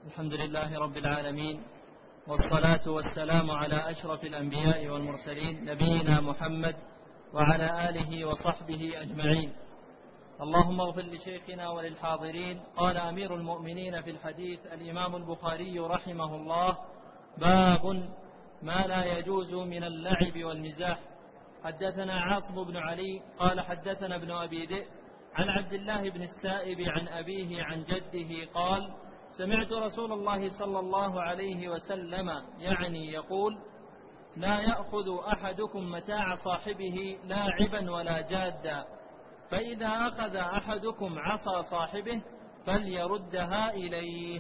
الحمد لله رب العالمين، والصلاة والسلام على أشرف الأنبياء والمرسلين نبينا محمد وعلى آله وصحبه أجمعين. اللهم اغفر لشيخنا وللحاضرين. قال أمير المؤمنين في الحديث الإمام البخاري رحمه الله: باب ما لا يجوز من اللعب والمزاح. حدثنا عاصم بن علي قال حدثنا ابن أبي ذئب عن عبد الله بن السائب عن أبيه عن جده قال: سمعت رسول الله صلى الله عليه وسلم يعني يقول: لا يأخذ أحدكم متاع صاحبه لاعبا ولا جادا، فإذا أخذ أحدكم عصا صاحبه فليردها إليه.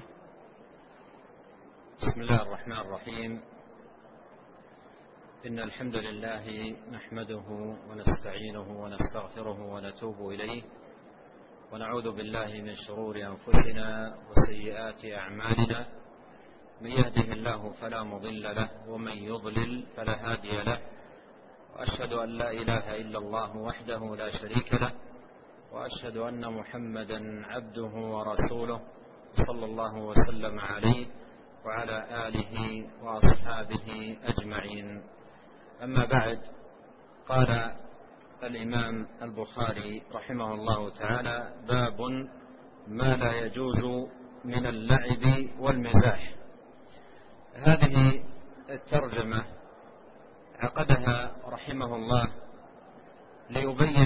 بسم الله الرحمن الرحيم. إن الحمد لله نحمده ونستعينه ونستغفره ونتوب إليه، ونعوذ بالله من شرور أنفسنا وسيئات أعمالنا. من يهده الله فلا مضل له، ومن يضلل فلا هادي له. وأشهد أن لا إله إلا الله وحده لا شريك له، وأشهد أن محمدا عبده ورسوله صلى الله وسلم عليه وعلى آله وأصحابه أجمعين. أما بعد، قال الإمام البخاري رحمه الله تعالى: باب ما لا يجوز من اللعب والمزاح. هذه الترجمة عقدها رحمه الله ليبين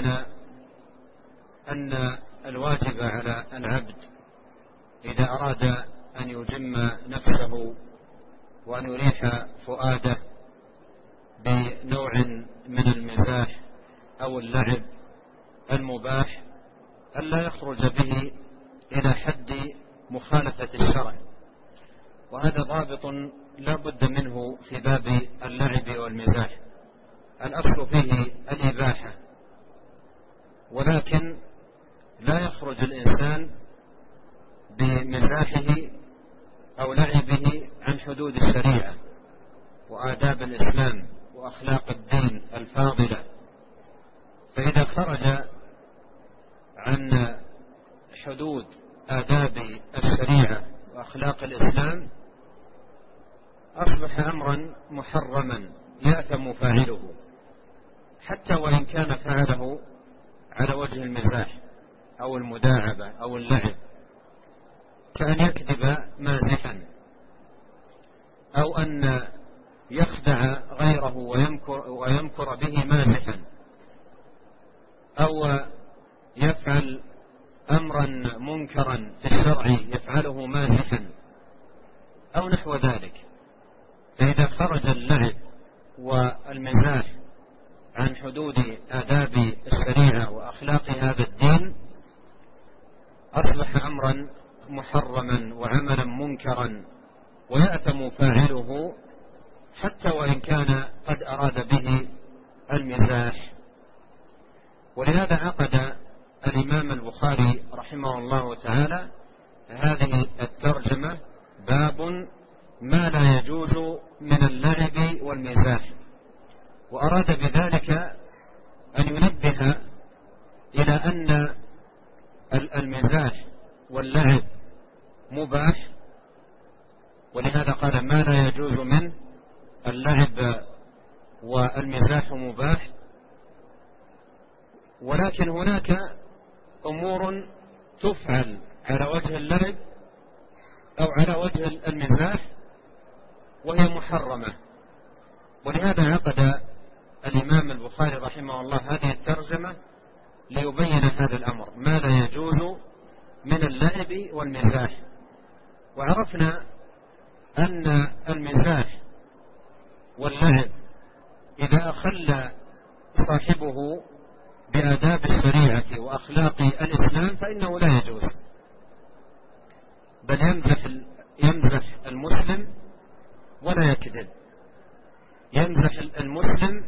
أن الواجب على العبد إذا أراد أن يجم نفسه وأن يريح فؤاده بنوع من المزاح أو اللعب المباح ألا يخرج به إلى حد مخالفة الشرع، وهذا ضابط لا بد منه في باب اللعب والمزاح. الأصل فيه الإباحة، ولكن لا يخرج الإنسان بمزاحه أو لعبه عن حدود الشريعة وآداب الإسلام وأخلاق الدين الفاضلة. فإذا خرج عن حدود آداب الشريعة وأخلاق الإسلام أصبح أمرا محرما يأثم فاعله، حتى وإن كان فعله على وجه المزاح أو المداعبة أو اللعب، كأن يكذب مازحا، أو أن يخدع غيره ويمكر به مازحا، أو يفعل أمرا منكرا في الشرع يفعله مازحا أو نحو ذلك. فإذا خرج اللعب والمزاح عن حدود آداب الشريعة وأخلاق هذا الدين أصبح أمرا محرما وعملا منكرا ويأثم فاعله، حتى وإن كان قد أراد به المزاح. ولهذا عقد الإمام البخاري رحمه الله تعالى هذه الترجمة: باب ما لا يجوز من اللعب والمزاح، وأراد بذلك أن ينبه إلى أن المزاح واللعب مباح، ولهذا قال: ما لا يجوز من اللعب والمزاح مباح. ولكن هناك أمور تفعل على وجه اللعب أو على وجه المزاح وهي محرمة. ولهذا عقد الإمام البخاري رحمه الله هذه الترجمة ليبين هذا الأمر: ما لا يجوز من اللعب والمزاح. وعرفنا أن المزاح واللعب إذا أخل صاحبه بآداب الشريعة وأخلاق الإسلام فإنه لا يجوز، بل يمزح المسلم ولا يكذب، يمزح المسلم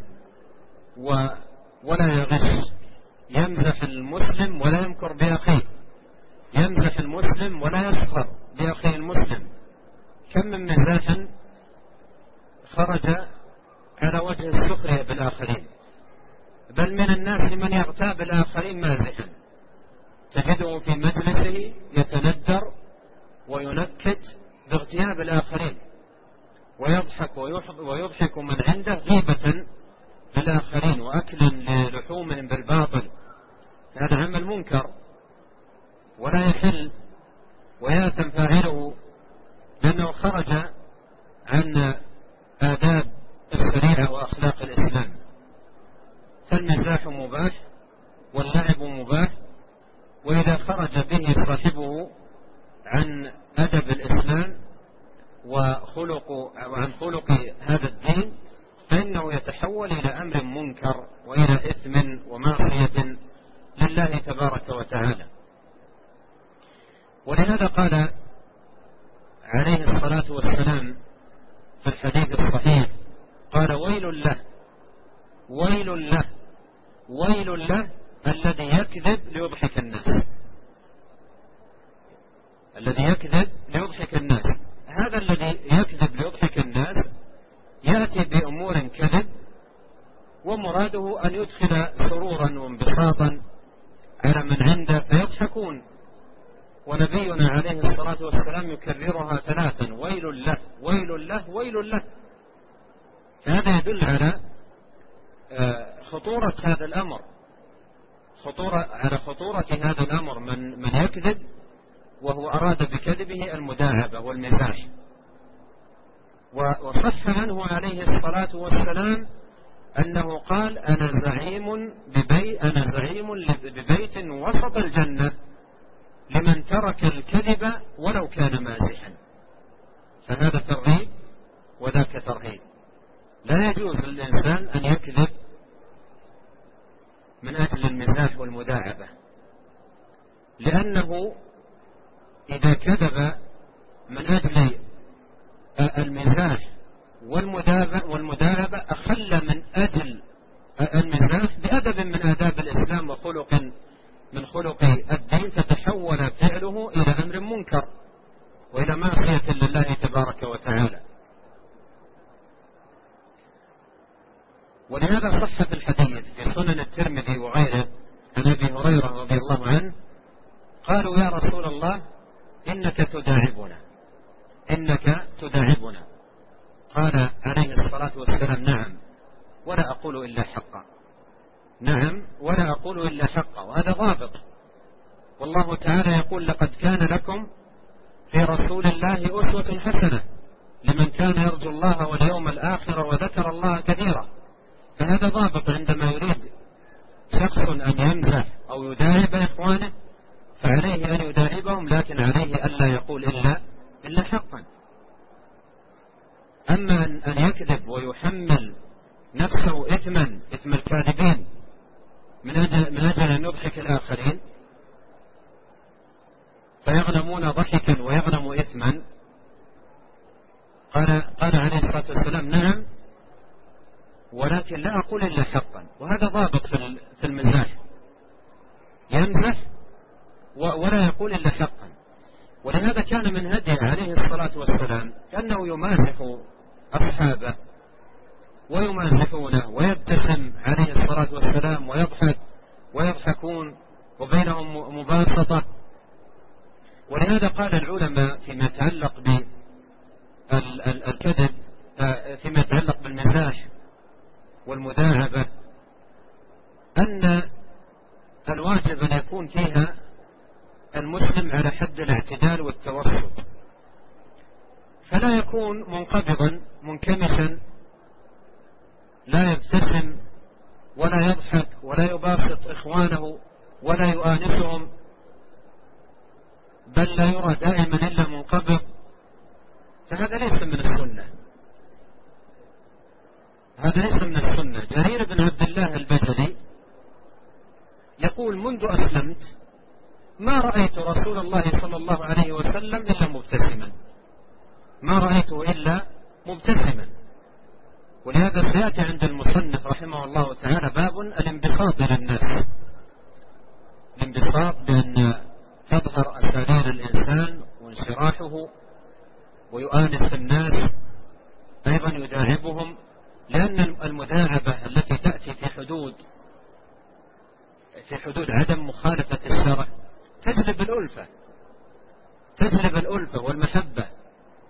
ولا يغش، يمزح المسلم ولا يمكر بأخيه، يمزح المسلم ولا يسخر بأخيه المسلم. كم من مزاح خرج على وجه السخرية بالآخرين، بل من الناس من يغتاب الآخرين مازحا، تجده في مجلسه يتندر وينكت باغتياب الآخرين، ويضحك ويضحك من عنده غيبة للآخرين وأكلا للحومهم بالباطل. هذا عمل منكر ولا يحل، ويأثم فاعله لأنه خرج عن آداب الشريعة وأخلاق الإسلام. فالمزاح مباح واللعب مباح، وإذا خرج به صاحبه عن أدب الإسلام وعن خلق هذا الدين فإنه يتحول إلى أمر منكر وإلى إثم ومعصية لله تبارك وتعالى. ولهذا قال عليه الصلاة والسلام في الحديث الصحيح، قال: ويل له ويل له ويل له الذي يكذب ليضحك الناس. الذي يكذب ليضحك الناس، هذا الذي يكذب ليضحك الناس يأتي بأمور كذب ومراده أن يدخل سرورا وانبساطا على من عنده فيضحكون. ونبينا عليه الصلاة والسلام يكررها 3: ويل له ويل له ويل له. فهذا يدل على خطورة هذا الأمر، خطورة هذا الأمر من يكذب وهو أراد بكذبه المداعبة والمزاح. وصح عنه عليه الصلاة والسلام أنه قال: أنا زعيم ببيت وسط الجنة لمن ترك الكذب ولو كان مازحا. فهذا ترغيب وذاك ترهيب. لا يجوز للإنسان أن يكذب من أجل المزاح والمداعبة، لأنه إذا كذب من أجل المزاح والمداعبة أخل من أجل المزاح بأدب من آداب الإسلام وخلق من خلق الدين، فتحول فعله إلى أمر منكر وإلى معصية لله تبارك وتعالى. ولهذا صح في الحديث في سنن الترمذي وغيره عن أبي هريرة رضي الله عنه قالوا: يا رسول الله إنك تداعبنا. قال عليه الصلاة والسلام: نعم ولا أقول إلا حقا. نعم ولا أقول إلا حقا. وهذا ضابط. والله تعالى يقول: لقد كان لكم في رسول الله أسوة حسنة لمن كان يرجو الله واليوم الآخر وذكر الله كثيرا. فهذا ضابط عندما يريد شخص أن يمزح أو يداعب إخوانه فعليه أن يداعبهم، لكن عليه ألا يقول إلا حقا. أما أن يكذب ويحمل نفسه إثم الكاذبين من أجل أن يضحك الآخرين فيغنمون ضحكا ويغنم إثما، قال عليه الصلاة والسلام: نعم ولكن لا أقول إلا حقا. وهذا ضابط في المزاح، يمزح ولا يقول إلا حقا. ولهذا كان من هديه عليه الصلاة والسلام كأنه يمازح أصحابه ويمازحونه ويبتسم عليه الصلاة والسلام ويضحكون وبينهم مباسطة. ولهذا قال العلماء فيما يتعلق بالكذب، فيما يتعلق بالمزاح والمداعبة، أن الواجب أن يكون فيها المسلم على حد الاعتدال والتوسط، فلا يكون منقبضا منكمشا لا يبتسم ولا يضحك ولا يباسط إخوانه ولا يؤانسهم، بل لا يرى دائما إلا منقبض. فهذا ليس من السنة، هذا ليس من السنة. جرير بن عبد الله البجلي يقول: منذ أسلمت ما رأيت رسول الله صلى الله عليه وسلم إلا مبتسما، ما رأيته إلا مبتسما. ولهذا سيأتي عند المصنف رحمه الله تعالى باب الانبساط للناس، الانبساط بأن تظهر أسرار الإنسان وانشراحه ويؤانس الناس، أيضا يداعبهم، لأن المداعبة التي تأتي في حدود عدم مخالفة الشرع تجلب الألفة والمحبة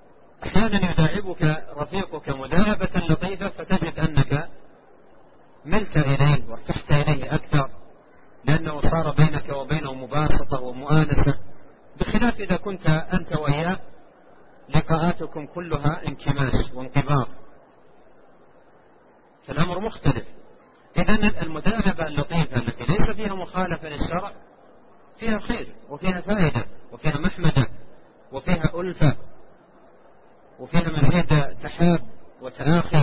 أحيانا يداعبك رفيقك مداعبة لطيفة فتجد أنك ملت إليه وارتحت إليه أكثر، لأنه صار بينك وبينه مباسطة ومؤانسة، بخلاف إذا كنت أنت وإياه لقاءاتكم كلها انكماش وانقباض، فالأمر مختلف. إذن المداعبة اللطيفة التي ليس فيها مخالفة للشرع فيها خير وفيها فائدة وفيها محمدة وفيها ألفة وفيها مزيد تحاب وتآخي.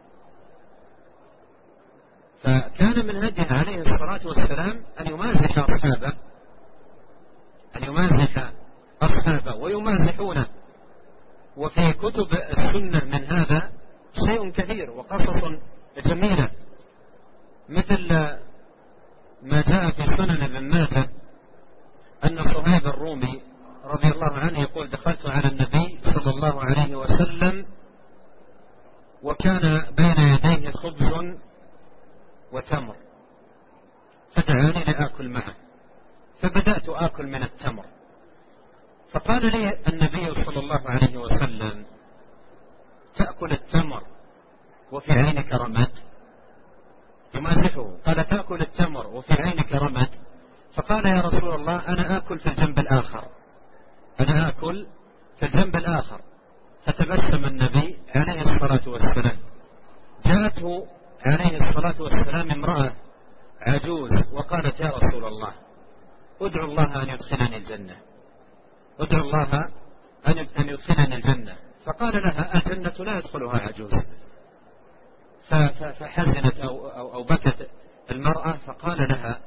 فكان من هديه عليه الصلاة والسلام أن يمازح أصحابه ويمازحونه. وفي كتب السنة من هذا شيء كثير وقصص جميلة، مثل ما جاء في سنن ابن ماجه أن صهيب الرومي رضي الله عنه يقول: دخلت على النبي صلى الله عليه وسلم وكان بين يديه خبز وتمر، فدعاني لآكل معه، فبدأت آكل من التمر، فقال لي النبي صلى الله عليه وسلم: تأكل التمر وفي عينك رمد؟ يمازحه، قال: تأكل التمر وفي عينك رمد؟ فقال: يا رسول الله أنا آكل في الجنب الآخر. فتبسم النبي عليه الصلاة والسلام. جاءته عليه الصلاة والسلام امرأة عجوز وقالت: يا رسول الله ادعو الله أن يدخلني الجنة. فقال لها: الجنة لا يدخلها عجوز. فحزنت أو بكت المرأة، فقال لها: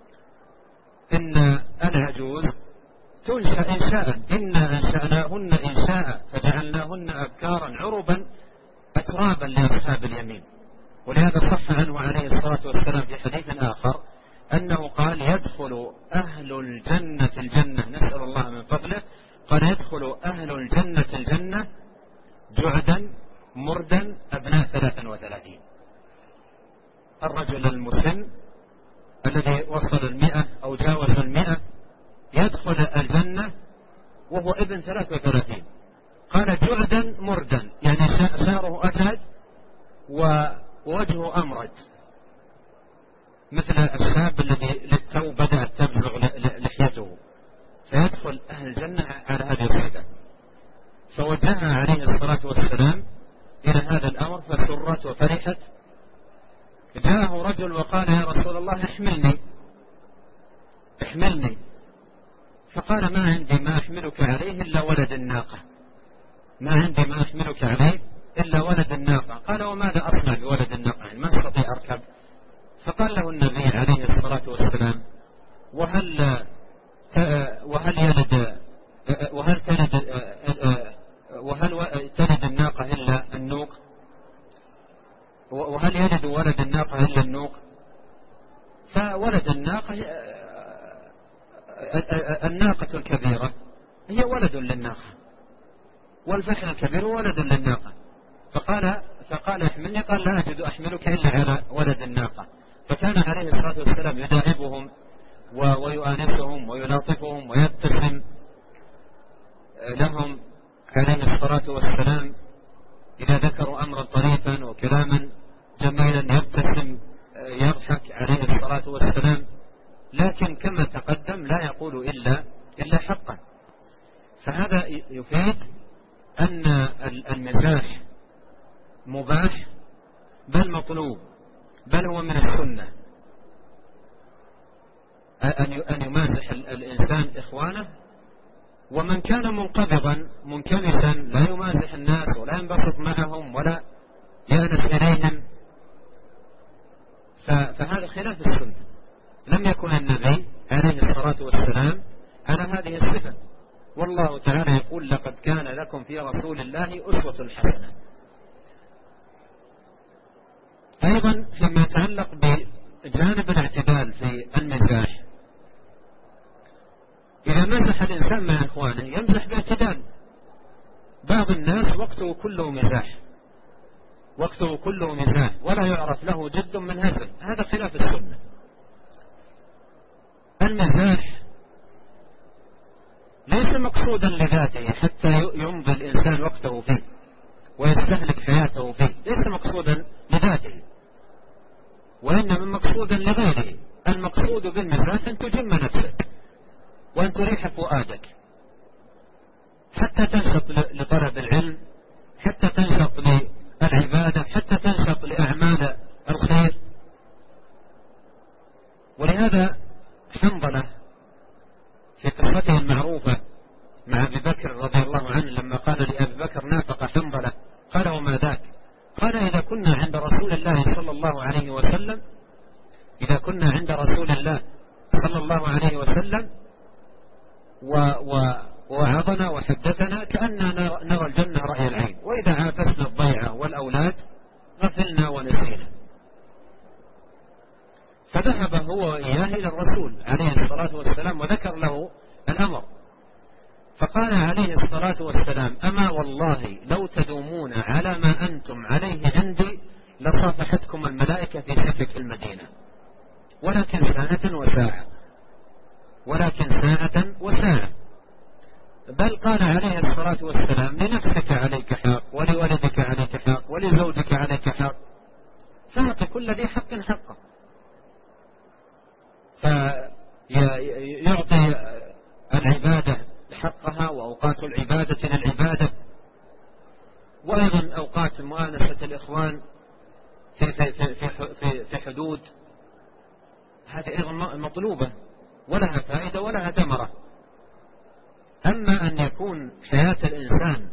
إن العجوز تنشأ إنشاء، إنا أنشأناهن إنشاء فجعلناهن أبكارا عربا أترابا لأصحاب اليمين. ولهذا صح عنه عليه الصلاة والسلام في حديث آخر أنه قال: يدخل أهل الجنة نسأل الله من فضله، قال: يدخل أهل الجنة جعدا مردا أبناء 33. الرجل المسن الذي وصل 100 أو جاوز 100 يدخل الجنة وهو ابن 33. قال: جعدا مردا، يعني شعره أجهد ووجهه أمرد، مثل الشاب الذي للتو بدأت تبزغ لحيته، فيدخل أهل الجنة على هذه الصفة. فوجهها عليه الصلاة والسلام إلى هذا الأمر فسرت وفرحت. جاءه رجل وقال: يا رسول الله احملني. فقال: ما عندي ما أحملك عليه إلا ولد الناقة. قال: وماذا أصنع بولد الناقة؟ ما أستطيع أركب. فقال له النبي عليه الصلاة والسلام: وهل تلد الناقة إلا النوق؟ وهل يلد ولد الناقة إلا النوق؟ فولد الناقة الكبيرة هي ولد للناقة، والفحل الكبير ولد للناقة. فقال: احملني. قال: لا أجد أحملك إلا على ولد الناقة. فكان عليه الصلاة والسلام يداعبهم ويؤانسهم ويلاطفهم ويبتسم لهم عليه الصلاة والسلام. إذا ذكروا أمرا طريفا وكلاما جميلا يبتسم يضحك عليه الصلاة والسلام، لكن كما تقدم لا يقول إلا حقا. فهذا يفيد أن المزاح مباح بل مطلوب، بل هو من السنة أن يمازح الإنسان إخوانه. ومن كان منقبضا منكمشا لا يمازح الناس ولا ينبسط معهم ولا يأنس إليهم، فهذا خلاف السنة. لم يكن النبي عليه الصلاة والسلام على هذه الصفة. والله تعالى يقول: لقد كان لكم في رسول الله أسوة حسنة. أيضا فيما يتعلق بجانب الاعتدال في المزاح، إذا مزح الإنسان مع إخوانه يمزح باعتدال. بعض الناس وقته كله مزاح ولا يعرف له جد من هزل، هذا خلاف السنة. المزاح ليس مقصودا لذاته حتى يمضي الإنسان وقته فيه ويستهلك حياته فيه، ليس مقصودا لذاته، وإنما مقصودا لغيره. المقصود بالمزاح أن تجم نفسك وأن تريح فؤادك حتى تنشط لطلب العلم، حتى تنشط للعبادة، حتى تنشط لأعمال الخير. ولهذا حنظلة في قصته المعروفة مع أبي بكر رضي الله عنه لما قال لأبي بكر نافق حنظلة، قال وما ذاك؟ قال إذا كنا عند رسول الله صلى الله عليه وسلم، إذا كنا عند رسول الله صلى الله عليه وسلم ووعظنا وحدثنا كأننا نرى الجنة رأي العين، وإذا عافسنا الضيعة والأولاد غفلنا ونسينا. فذهب هو وإياه إلى الرسول عليه الصلاة والسلام وذكر له الأمر، فقال عليه الصلاة والسلام أما والله لو تدومون على ما أنتم عليه عندي لصافحتكم الملائكة في سفك المدينة، ولكن ساعة وساعة، ولكن ساعة وساعة. بل قال عليه الصلاة والسلام لنفسك عليك حق، ولولدك عليك حق، ولزوجك عليك حق، فأعط كل ذي حق حقه. فيعطي العبادة حقها وأوقات العبادة للعبادة، وأيضا أوقات مؤانسة الإخوان في حدود، هذه أيضا مطلوبة ولها فائدة ولها ثمرة. أما أن يكون حياة الإنسان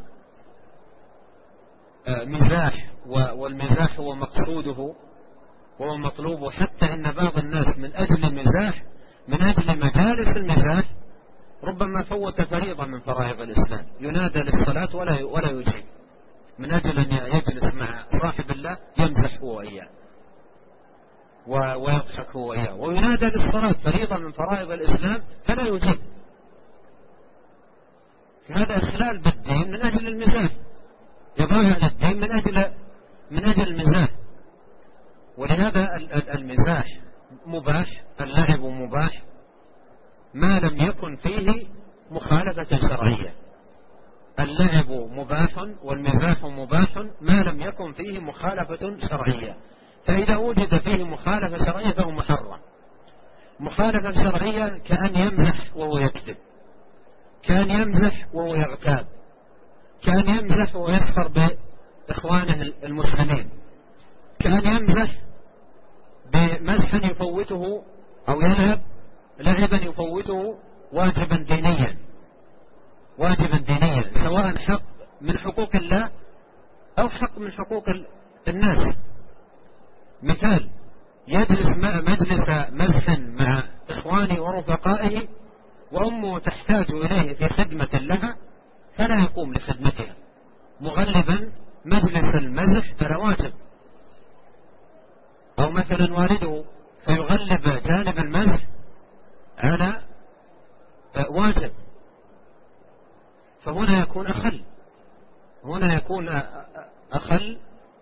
مزاح، والمزاح هو مقصوده وهو مطلوبه، حتى إن بعض الناس من أجل المزاح، من أجل مجالس المزاح، ربما فوت فريضة من فرائض الإسلام، ينادى للصلاة ولا يجيب، من أجل أن يجلس مع صاحب الله يمزح هو وإياه ويضحك هو وإياه، وينادى للصلاة فريضة من فرائض الإسلام فلا يجيب. هذا إخلال بالدين من أجل المزاح، يضاهي الدين من أجل المزاح. ولهذا المزاح مباح، اللعب مباح ما لم يكن فيه مخالفة شرعية. اللعب مباح والمزاح مباح ما لم يكن فيه مخالفة شرعية، فإذا وجد فيه مخالفة شرعية فهو محرم. مخالفة شرعية كأن يمزح وهو يكذب، كان يمزح وهو يغتاب، كان يمزح وهو يسخر بإخوانه المسلمين، كان يمزح بمزحا يفوته أو يلعب لعبا يفوته واجبا دينيا، واجبا دينيا، سواء حق من حقوق الله أو حق من حقوق الناس. مثال، يجلس مجلس مزح مع إخوانه ورفقائه وأمه تحتاج إليه في خدمة لها فلا يقوم لخدمتها، مغلبا مجلس المزح على واجب. أو مثلا والده فيغلب جانب المزح على واجب، فهنا يكون أخل، هنا يكون أخل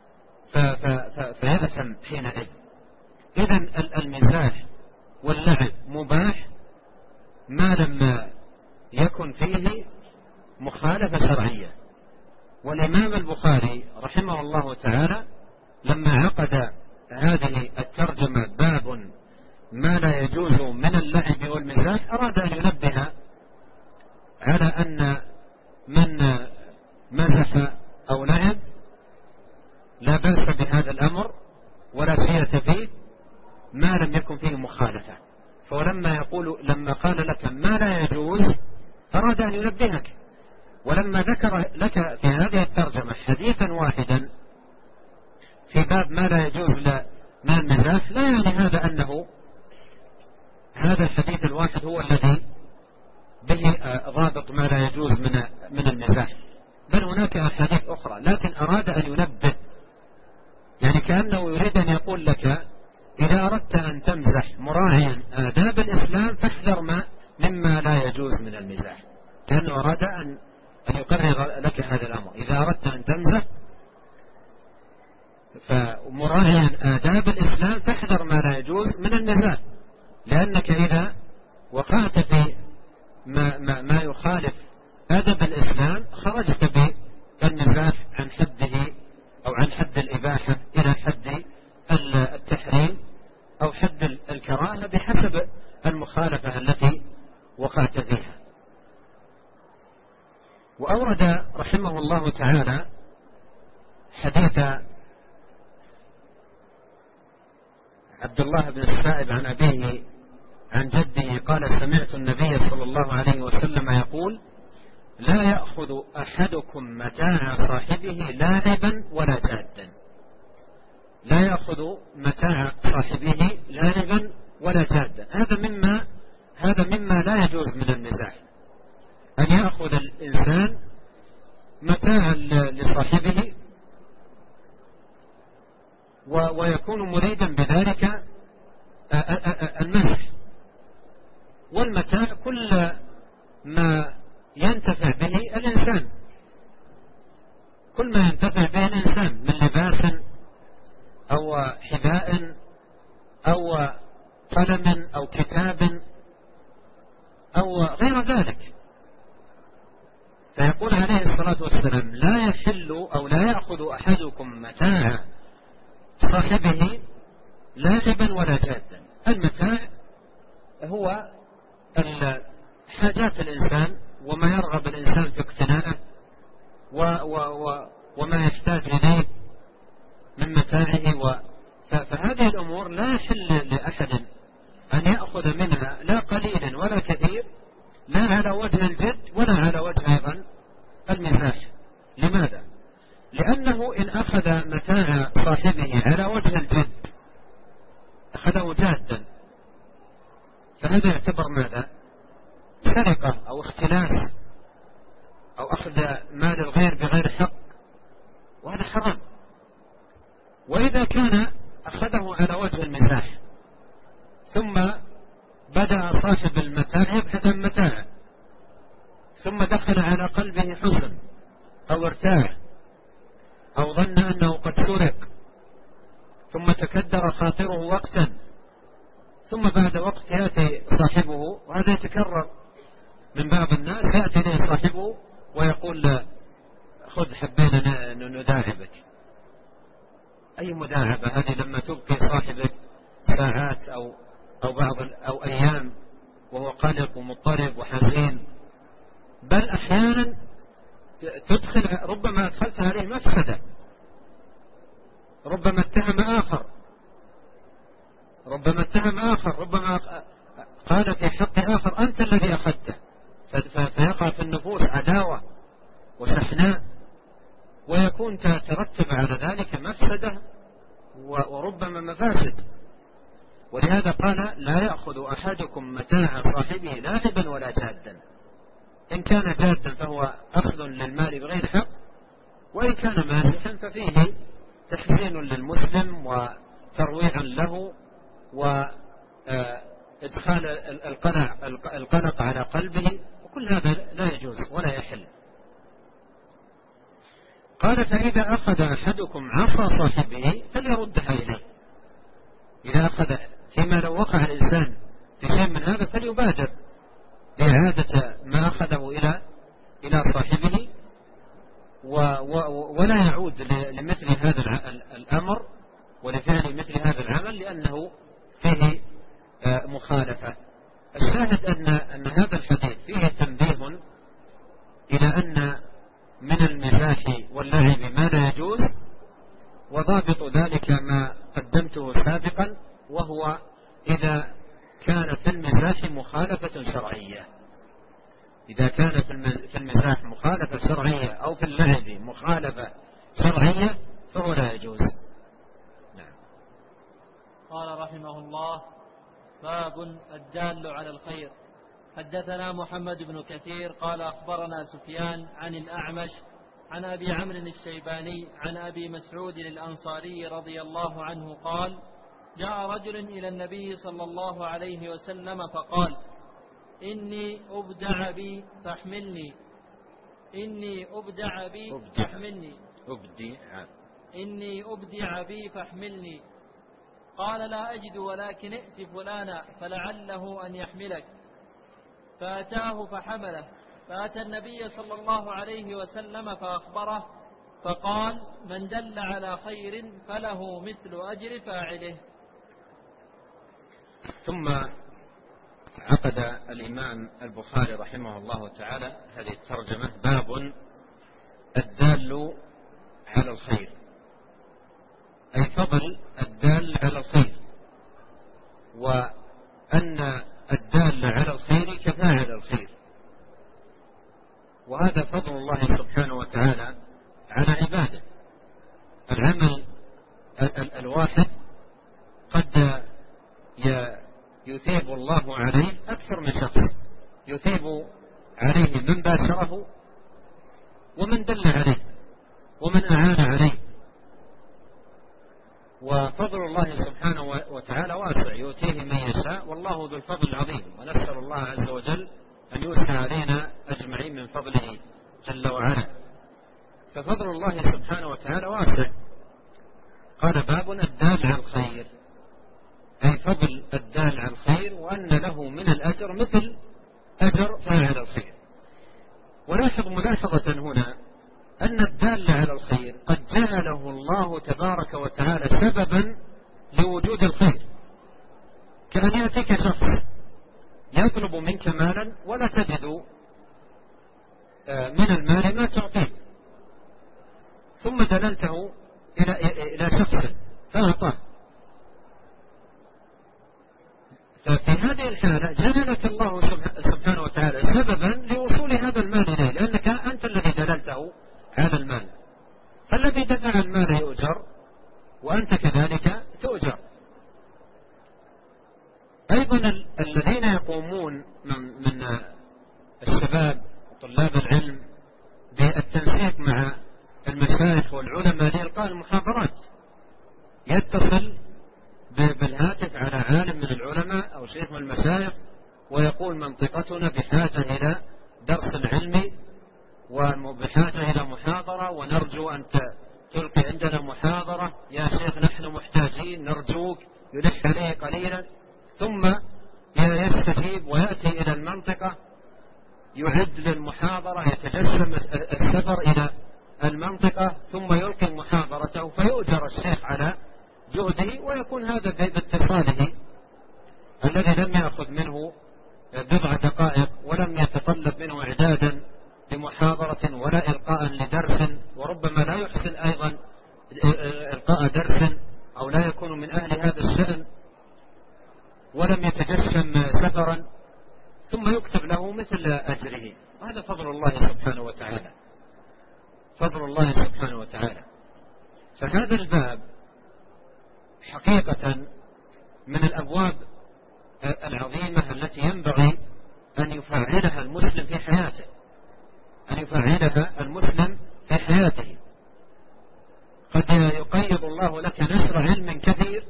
فيأثم حينئذ. إذن المزاح واللعب مباح ما لم يكن فيه مخالفة شرعية. والإمام البخاري رحمه الله تعالى لما عقد هذه الترجمة باب ما لا يجوز من اللعب والمزاح أراد أن ينبه على أن من مزح أو لعب لا بأس بهذا الأمر ولا شيء فيه ما لم يكن فيه مخالفة. لما قال لك ما لا يجوز أراد أن ينبهك. ولما ذكر لك في هذه الترجمة حديثا واحدا في باب ما لا يجوز من المزاح، لا يعني هذا أنه هذا الحديث الواحد هو الذي به ضابط ما لا يجوز من المزاح، بل هناك أحاديث أخرى، لكن أراد أن ينبه، يعني كأنه يريد أن يقول لك إذا أردت أن تمزح مراعيا آداب الإسلام فاحذر مما لا يجوز من المزاح. كأنه أراد أن يقرر لك هذا الأمر، إذا أردت أن تمزح فمراعيا آداب الإسلام فاحذر ما لا يجوز من المزاح، لأنك إذا وقعت في ما يخالف أدب الإسلام خرجت بالمزاح عن حده أو عن حد الإباحة إلى حد التحريم أو حد الكراهة بحسب المخالفة التي وقعت فيها. وأورد رحمه الله تعالى حديث عبد الله بن السائب عن أبيه عن جده قال سمعت النبي صلى الله عليه وسلم يقول لا يأخذ أحدكم متاع صاحبه لاعبا ولا جادا. لا يأخذ متاع صاحبه لاعبا ولا جادا. هذا مما لا يجوز من المزاح، أن يأخذ الإنسان متاعا لصاحبه ويكون مريدا بذلك المزح. والمتاع كل ما ينتفع به الإنسان، كل ما ينتفع به الإنسان من لباس أو حذاء أو قلم أو كتاب أو غير ذلك. فيقول عليه الصلاة والسلام لا يحل أو لا يأخذ أحدكم متاع صاحبه لاعبا ولا جادا. المتاع هو حاجات الإنسان وما يرغب الإنسان في اقتناءه وما يحتاج إليه من متاعه. فهذه الأمور لا يحل لأحد أن يأخذ منها لا قليلا ولا كثير، لا على وجه الجد ولا على وجه أيضا المزاح. لماذا؟ لأنه إن أخذ متاع صاحبه على وجه الجد أخذه جادا فهذا يعتبر ماذا؟ سرقة أو اختلاس أو أخذ مال الغير بغير حق، وهذا حرام. وإذا كان أخذه على وجه المزاح ثم بدأ صاحب المتاع يبحث عن متاعه ثم دخل على قلبه حزن أو ارتاع أو ظن أنه قد سرق ثم تكدر خاطره وقتا ثم بعد وقت يأتي صاحبه، وهذا يتكرر من بعض الناس، يأتي إليه صاحبه ويقول له خذ حبينا نداعبك. أي مداعبة هذه لما تبقي صاحبك ساعات أو أيام وهو قلق ومضطرب وحزين، بل أحيانا ربما أدخلت عليه مفسدة، ربما اتهم آخر، ربما قال في حق آخر أنت الذي أخذته، فيقع في النفوس عداوة وشحناء، ويكون ترتب على ذلك مفسدة وربما مفاسد. ولهذا قال لا يأخذ أحدكم متاع صاحبه لاعبا ولا جادا. إن كان جادا فهو أخذ للمال بغير حق، وإن كان مازحا ففيه تحسين للمسلم وترويع له وإدخال القلق على قلبه، وكل هذا لا يجوز ولا يحل. قال فإذا أخذ أحدكم عصا صاحبه فليردها إليه. إذا أخذ فيما لو وقع الإنسان في شيء من هذا فليبادر بإعادة ما أخذه إلى صاحبه ولا يعود لمثل هذا الأمر ولفعل مثل هذا العمل لأنه فيه مخالفة. الشاهد أن هذا الحديث فيه تنبيه إلى أن من المزاح واللعب ما لا يجوز، وضابط ذلك ما قدمته سابقا، وهو إذا كان في المزاح مخالفة شرعية. إذا كان في المزاح مخالفة شرعية أو في اللعب مخالفة شرعية فهو لا يجوز. نعم. قال رحمه الله باب الدال على الخير. حدثنا محمد بن كثير قال أخبرنا سفيان عن الأعمش عن أبي عمرو الشيباني عن أبي مسعود الأنصاري رضي الله عنه قال جاء رجل إلى النبي صلى الله عليه وسلم فقال إني أبدع بي فاحملني قال لا أجد ولكن ائت فلانا فلعله أن يحملك. فأتاه فحمله، فأتى النبي صلى الله عليه وسلم فأخبره، فقال: من دل على خير فله مثل أجر فاعله. ثم عقد الإمام البخاري رحمه الله تعالى هذه الترجمة: باب الدال على الخير، أي فضل الدال على الخير، وأن الدال على الخير كفاعل الخير. وهذا فضل الله سبحانه وتعالى على عباده. العمل الواحد قد يثيب الله عليه أكثر من شخص، يثيب عليه من باشره ومن دل عليه ومن أعان عليه. وفضل الله سبحانه وتعالى واسع، يؤتيه من يشاء، والله ذو الفضل العظيم. ونسأل الله عز وجل أن يوسع علينا أجمعين من فضله جل وعلا. ففضل الله سبحانه وتعالى واسع. قال: باب الدال على الخير، أي فضل الدال على الخير، وأن له من الأجر مثل أجر فاعل الخير. ولاحظ ملاحظة هنا أن الدال على الخير قد جعله الله تبارك وتعالى سببا لوجود الخير. كأن يأتيك شخص يطلب منك مالا ولا تجد من المال ما تعطيه، ثم دللته إلى شخص فأعطاه. ففي هذه الحالة جعلك الله سبحانه وتعالى سببا لوصول هذا المال إليه، لأنك أنت الذي دللته على المال، فالذي دفع المال يؤجر وأنت كذلك تؤجر. أيضا الذين يقومون من الشباب وطلاب العلم بالتنسيق مع المشايخ والعلماء لإلقاء المحاضرات، يتصل بالهاتف على عالم من العلماء أو شيخ من المشايخ ويقول: منطقتنا بحاجة إلى درس علمي وبحاجة إلى محاضرة، ونرجو أن تلقي عندنا محاضرة يا شيخ، نحن محتاجين، نرجوك. يلح عليه قليلا ثم يستجيب ويأتي إلى المنطقة، يعد للمحاضرة، يتجسم السفر إلى المنطقة ثم يلقي محاضرته، فيؤجر الشيخ على جهده، ويكون هذا باتصاله الذي لم يأخذ منه بضع دقائق ولم يتطلب منه إعدادا لمحاضرة ولا إلقاء لدرس، وربما لا يحسن أيضا إلقاء درس أو لا يكون من أهل هذا الشأن ولم يتجشم سفرا، ثم يكتب له مثل أجره. وهذا فضل الله سبحانه وتعالى، فضل الله سبحانه وتعالى. فهذا الباب حقيقة من الأبواب العظيمة التي ينبغي أن يفعلها المسلم في حياته، أن يفعلها المسلم في حياته. قد يقيض الله لك نشر علم كثير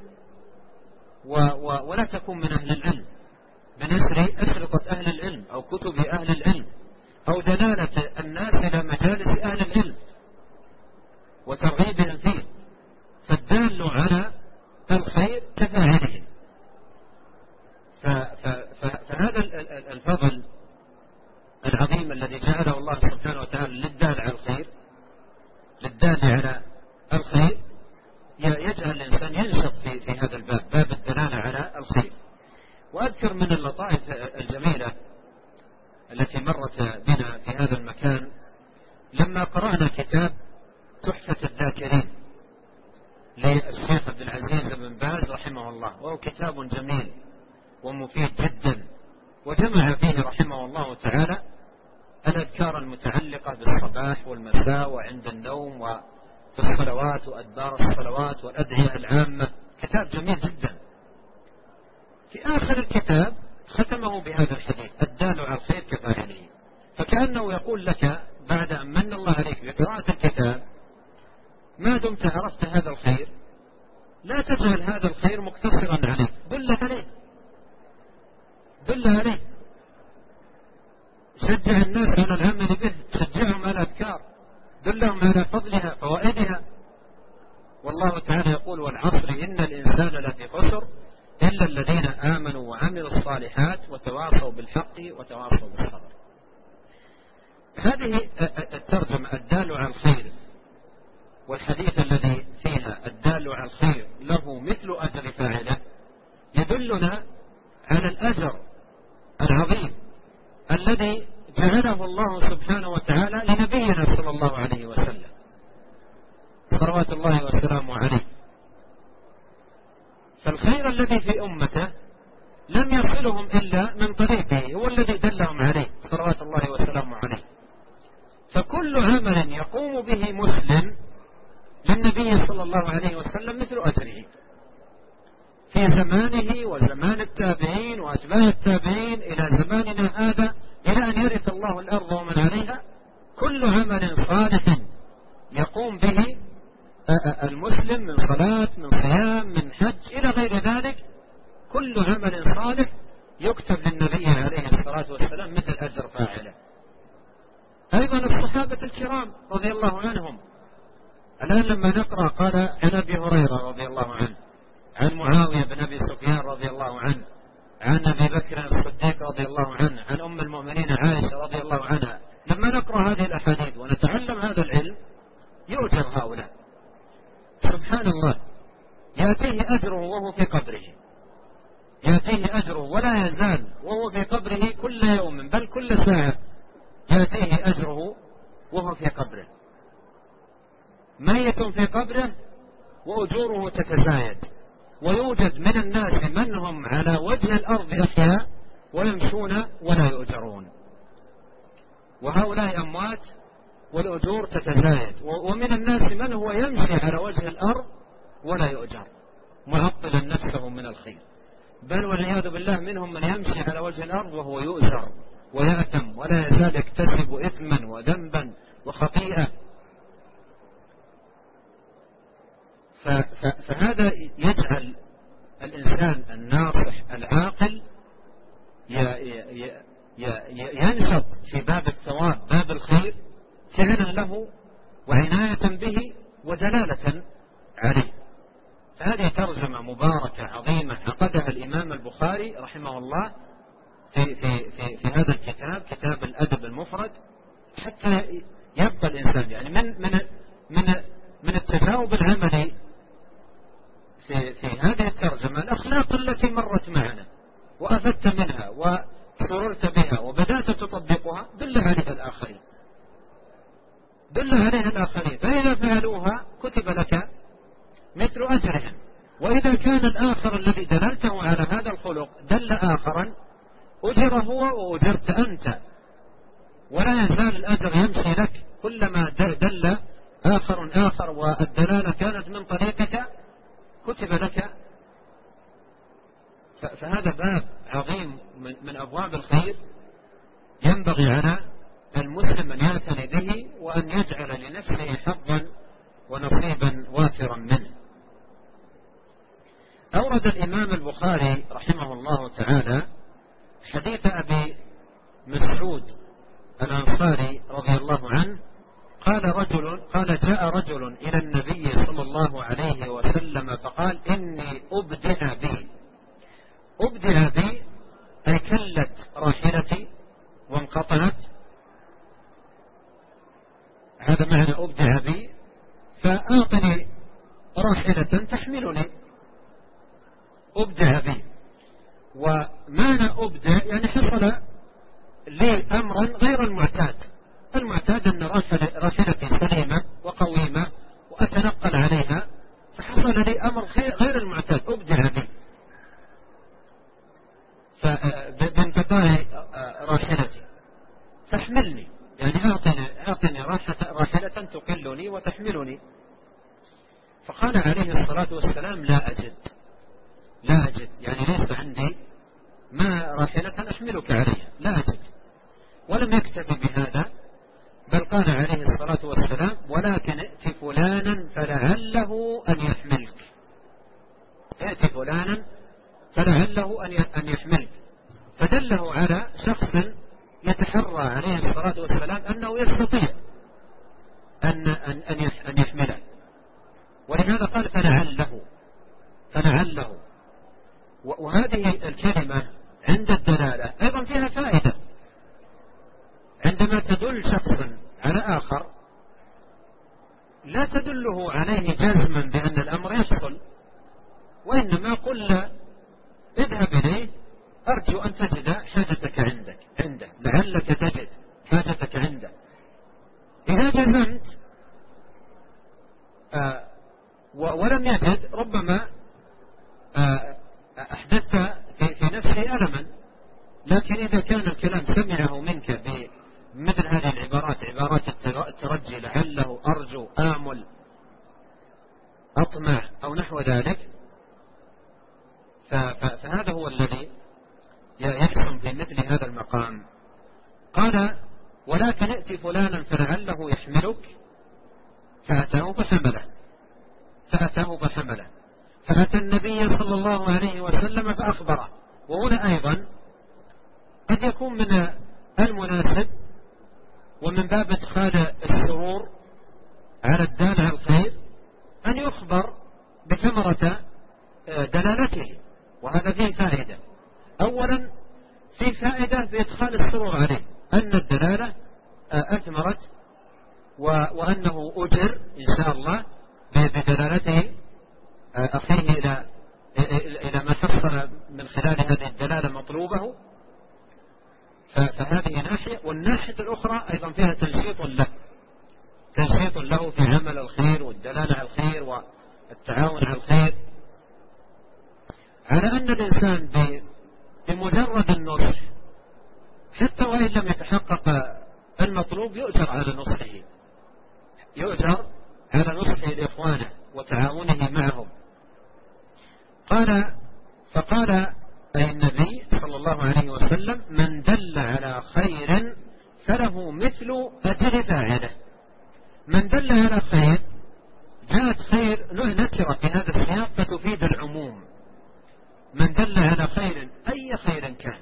ولا تكون من أهل العلم، بنشر أشرطة أهل العلم أو كتب أهل العلم أو دلالة الناس إلى مجالس أهل العلم وترغيبهم فيه. فالدال على الخير كفاعله. فهذا الفضل العظيم الذي جعله الله سبحانه وتعالى للدال على الخير، للدال على الخير، يجعل الإنسان ينشط في هذا الباب، باب الدلالة على الخير. وأذكر من اللطائف الجميلة التي مرت بنا في هذا المكان لما قرأنا كتاب تحفة الذاكرين للشيخ عبد العزيز بن باز رحمه الله، وهو كتاب جميل ومفيد جدا، وجمع فيه رحمه الله تعالى الأذكار المتعلقة بالصباح والمساء وعند النوم وفي الصلوات وأدبار الصلوات والأدعية العامة. كتاب جميل جدا. في آخر الكتاب ختمه بهذا الحديث: الدال على الخير كفاعله. فكأنه يقول لك بعد أن من الله عليك بقراءة الكتاب، ما دمت عرفت هذا الخير لا تجعل هذا الخير مقتصرا عليك، دل عليه، دل عليه، شجع الناس على العمل به، شجعهم على الأذكار، دلهم على فضلها فوائدها. والله تعالى يقول: والعصر إن الإنسان لفي خسر إلا الذين آمنوا وعملوا الصالحات وتواصوا بالحق وتواصوا بالصبر. هذه الترجمة الدال على الخير والحديث الذي فيها الدال على الخير له مثل أجر فاعله يدلنا على الأجر العظيم الذي جعله الله سبحانه وتعالى لنبينا صلى الله عليه وسلم صلوات الله وسلامه عليه. فالخير الذي في أمته لم يصلهم إلا من طريقه، هو الذي دلهم عليه صلوات الله وسلامه عليه. فكل عمل يقوم به مسلم للنبي صلى الله عليه وسلم مثل أجره في زمانه وزمان التابعين وأتباع التابعين إلى زماننا هذا إلى أن يرث الله الأرض ومن عليها. كل عمل صالح يقوم به المسلم من صلاة من صيام من حج إلى غير ذلك، كل عمل صالح يكتب للنبي عليه الصلاة والسلام مثل أجر فاعله. أيضا الصحابة الكرام رضي الله عنهم، الآن لما نقرأ قال عن أبي هريرة رضي الله عنه، عن معاوية بن أبي سفيان رضي الله عنه، عن أبي بكر الصديق رضي الله عنه، عن أم المؤمنين عائشة رضي الله عنها. لما نقرأ هذه الأحاديث ونتعلم هذا العلم يؤجر هؤلاء. سبحان الله، يأتيه أجره وهو في قبره، يأتيه أجره ولا يزال وهو في قبره كل يوم بل كل ساعة يأتيه أجره وهو في قبره، ميت في قبره وأجوره تتزايد. ويوجد من الناس من هم على وجه الأرض أحياء ويمشون ولا يؤجرون، وهؤلاء أموات والأجور تتزايد. ومن الناس من هو يمشي على وجه الأرض ولا يؤجر معطلا نفسه من الخير، بل والعياذ بالله منهم من يمشي على وجه الأرض وهو يؤجر ويأثم ولا يزال يكتسب إثما وذنبا وخطيئة. فهذا يجعل الإنسان الناصح العاقل ينشط في باب الثواب باب الخير فعلا له وعناية به ودلالة عليه. فهذه ترجمة مباركة عظيمة عقدها الإمام البخاري رحمه الله في هذا الكتاب، كتاب الأدب المفرد، حتى يبقى الإنسان يعني من التجاوب العملي في هذه الترجمة الأخلاق التي مرت معنا وأفدت منها وسررت بها وبدأت تطبقها، دل عليها الآخرين، دل عليها الآخرين، فإذا فعلوها كتب لك مثل أجرهم. وإذا كان الآخر الذي دللته على هذا الخلق دل آخرا أجر هو وأجرت أنت، ولا يزال الأجر يمشي لك كلما دل آخر والدلالة كانت من طريقك كتب لك. فهذا باب عظيم من أبواب الخير ينبغي على المسلم أن يعتني به وأن يجعل لنفسه حظا ونصيبا وافرا منه. أورد الإمام البخاري رحمه الله تعالى حديث أبي مسعود الأنصاري رضي الله عنه قال جاء رجل إلى النبي صلى الله عليه وسلم فقال إني أبدع بي أي كلت راحلتي وانقطعت، هذا معنى أبدع بي، فأعطني راحلة تحملني، أبدع بي. ومعنى أبدع يعني حصل لي أمرا غير المعتاد أن راحلتي سليمة وقويمة وأتنقل عليها، فحصل لي أمر غير المعتاد أبدع بي بانقطاع راحلتي تحملني، يعني أعطني راحلة تقلني وتحملني. فقال عليه الصلاة والسلام لا أجد يعني ليس عندي ما راحلة أحملك عليها، لا أجد. ولم يكتفي بهذا بل قال عليه الصلاة والسلام ولكن ائت فلانا فلعله أن يحملك، ائت فلانا فلعله أن يحملك، فدله على شخص يتحرى عليه الصلاة والسلام أنه يستطيع أن يحمله، ولهذا قال فلعله. وهذه الكلمة عند الدلالة أيضا فيها فائدة. عندما تدل شخصا على آخر لا تدله عليه جزما بأن الأمر يحصل، وإنما قل له اذهب إليه أرجو أن تجد حاجتك عنده، لعلك تجد حاجتك عنده. إذا جزمت ولم يجد ربما أحدثت في نفسه ألما، لكن إذا كان الكلام سمعه منك بمثل هذه العبارات، عبارات الترجي، لعله، أرجو، آمل، أطمع أو نحو ذلك، فهذا هو الذي يحسن في مثل هذا المقام. قال ولكن ائت فلانا فلعله يحملك، فأتاه فحمله فأتى النبي صلى الله عليه وسلم فأخبره. وهنا أيضا قد يكون من المناسب ومن باب إدخال السرور على الدال على الخير أن يخبر بثمرة دلالته، وهذا فيه فائدة. أولا في فائدة بإدخال السرور عليه أن الدلالة أثمرت وأنه أجر إن شاء الله بدلالته أخيه إلى ما حصل من خلال هذه الدلالة مطلوبه. فهذه ناحية، والناحية الأخرى أيضا فيها تنشيط له في عمل الخير والدلالة على الخير والتعاون على الخير، على أن الإنسان بمجرد النصح حتى وإن لم يتحقق المطلوب يؤجر على نصحه لإخوانه وتعاونه معهم. فقال أي النبي صلى الله عليه وسلم من دل على خير فله مثل أجر فاعله. من دل على خير، جاءت خير نكرة في هذا السياق فتفيد العموم. من دل على خير أي خير كان،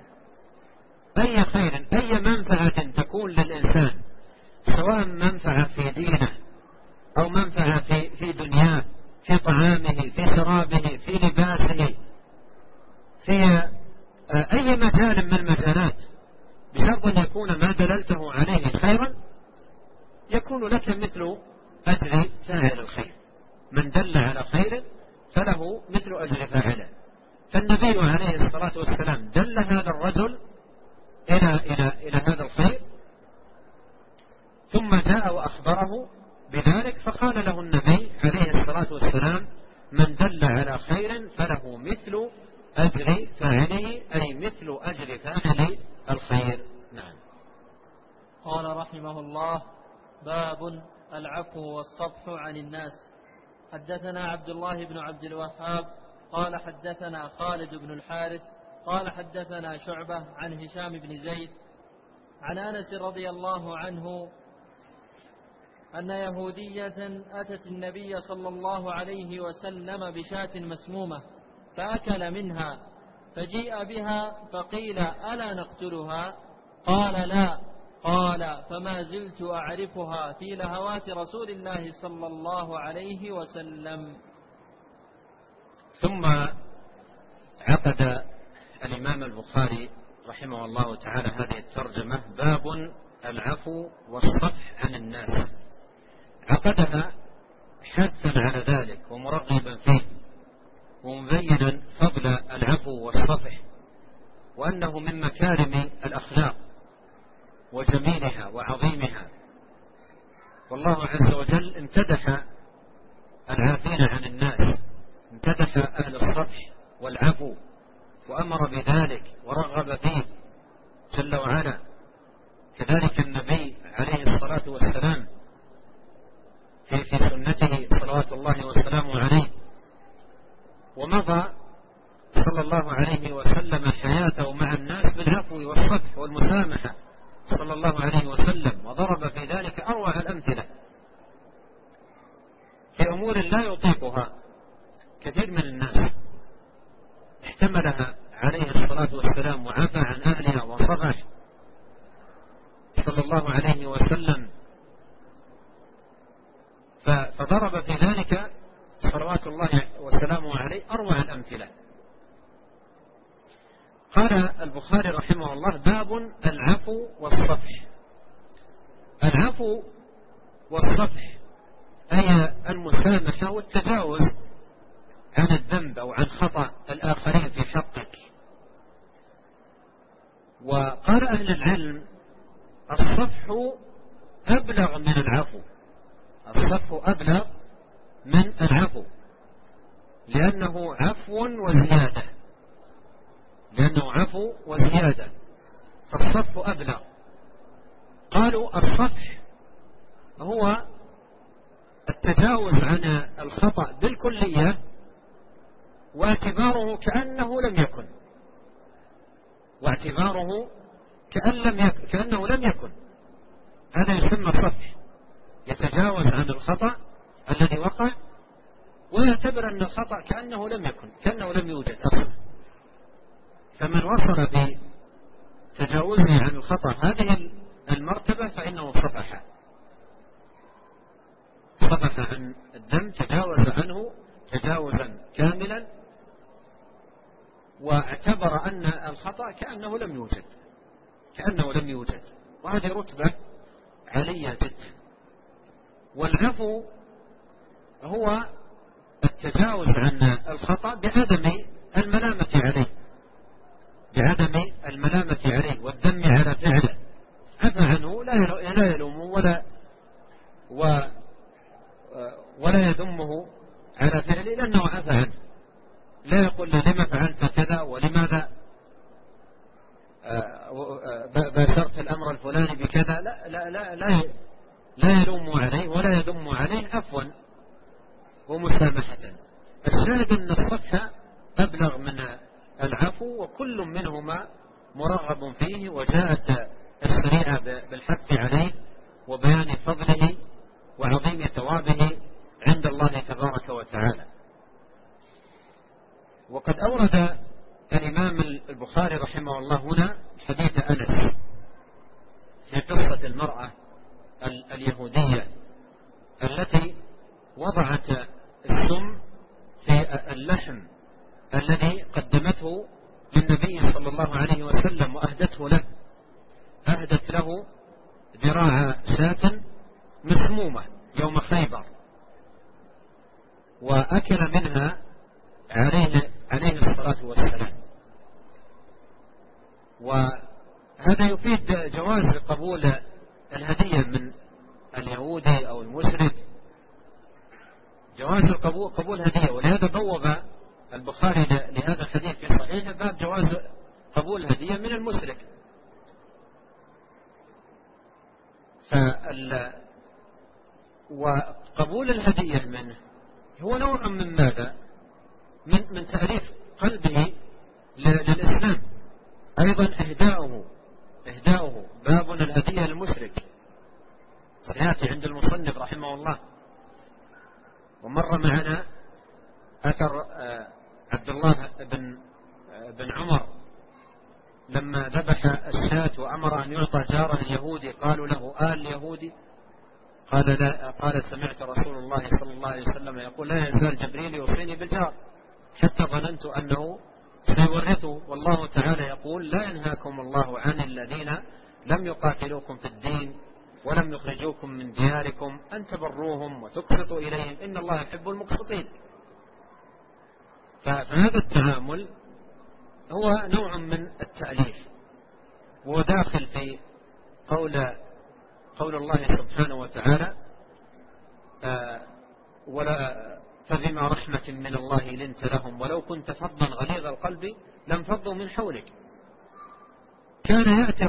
أي منفعة تكون للإنسان، سواء منفعة في دينه أو منفعة في دنياه، في طعامه، في شرابه، في لباسه، في أي مجال من المجالات، بشرط أن يكون ما دللته عليه خيرا يكون لك مثل أجر فاعل الخير. من دل على خير فله مثل أجر فاعله. فالنبي عليه الصلاة والسلام دل هذا الرجل إلى هذا الخير، ثم جاء وأخبره بذلك، فقال له النبي عليه الصلاة والسلام من دل على خير فله مثل أجر فاعله، أي مثل أجر فاعل الخير. نعم. قال رحمه الله: باب العفو والصفح عن الناس. حدثنا عبد الله بن عبد الوهاب قال حدثنا خالد بن الحارث قال حدثنا شعبة عن هشام بن زيد عن أنس رضي الله عنه أن يهودية أتت النبي صلى الله عليه وسلم بشاة مسمومة فأكل منها، فجيء بها فقيل ألا نقتلها؟ قال لا. قال فما زلت أعرفها في لهوات رسول الله صلى الله عليه وسلم. ثم عقد الإمام البخاري رحمه الله تعالى هذه الترجمة: باب العفو والصفح عن الناس. عقدها حثا على ذلك ومرغبا فيه ومبينا فضل العفو والصفح، وأنه من مكارم الأخلاق وجميلها وعظيمها. والله عز وجل امتدح العافين عن الناس، امتدح أهل الصفح والعفو وأمر بذلك ورغب فيه جل وعلا. كذلك النبي عليه الصلاة والسلام في سنته صلوات الله وسلامه عليه، ومضى صلى الله عليه وسلم حياته مع الناس بالعفو والصفح والمسامحة صلى الله عليه وسلم، وضرب في ذلك أروع الأمثلة في أمور لا يطيقها كثير من الناس، احتملها عليه الصلاة والسلام وعفى عن أهلها وصفح صلى الله عليه وسلم. فضرب في ذلك صلوات الله وسلامه عليه أروع الأمثلة. قال البخاري رحمه الله: باب العفو والصفح. العفو والصفح أي المسامحة والتجاوز عن الذنب أو عن خطأ الآخرين في حقك. وقال أهل العلم: الصفح أبلغ من العفو، الصفح أبلغ من العفو، لأنه عفو وزيادة، لأنه عفو وزيادة، فالصفح أبلغ. قالوا: الصفح هو التجاوز عن الخطأ بالكلية واعتباره كأنه لم يكن، واعتباره كأنه لم يكن، هذا يسمى صفح. يتجاوز عن الخطأ الذي وقع ويعتبر أن الخطأ كأنه لم يكن، كأنه لم يوجد أصلا. فمن وصل بتجاوزه عن الخطأ هذه المرتبة فإنه صفح عن الذنب، تجاوز عنه تجاوزا كاملا، واعتبر أن الخطأ كأنه لم يوجد، وهذه رتبة عالية جدا. والعفو هو التجاوز عن الخطأ بعدم الملامة عليه والذم على فعله، عفى عنه، لا يلومه ولا يذمه على فعله لأنه عفى عنه، لا يقول لما فعلت كذا ولماذا باشرت الأمر الفلاني بكذا، لا يلوم عليه ولا يذم عليه، عفوا ومسامحة. الشاهد أن الصفح أبلغ من العفو، وكل منهما مرغب فيه، وجاءت الشريعة بالحث عليه وبيان فضله وعظيم ثوابه عند الله تبارك وتعالى. وقد أورد الإمام البخاري رحمه الله هنا حديث أنس في قصة المرأة اليهودية التي وضعت السم في اللحم الذي قدمته للنبي صلى الله عليه وسلم وأهدته له، أهدت له ذراع شاة مسمومة يوم خيبر، وأكل منها عليه الصلاة والسلام. وهذا يفيد جواز قبول الهدية من اليهودي أو المشرك، جواز قبول هدية. ولهذا بوب البخاري لهذا الحديث في صحيحه باب جواز قبول هدية من المشرك. وقبول الهدية منه هو نوع من ماذا؟ من تعريف قلبه للإسلام. أيضا إهداؤه باب الهدية للمشرك سيأتي عند المصنف رحمه الله. ومر معنا أثر عبد الله بن عمر لما ذبح الشاة وأمر أن يعطى جاره اليهودي، قالوا له: آل يهودي؟ قال لا. قال: سمعت رسول الله صلى الله عليه وسلم يقول: لا يزال جبريل يوصيني بالجار، حتى ظننت أنه سيورثه. والله تعالى يقول: لا ينهاكم الله عن الذين لم يقاتلوكم في الدين ولم يخرجوكم من دياركم أن تبروهم وتقسطوا إليهم إن الله يحب المقسطين. فهذا التعامل هو نوع من التأليف، وداخل في قول الله سبحانه وتعالى: فبما رحمة من الله لنت لهم ولو كنت فظا غليظ القلب لانفضوا من حولك. كان يأتي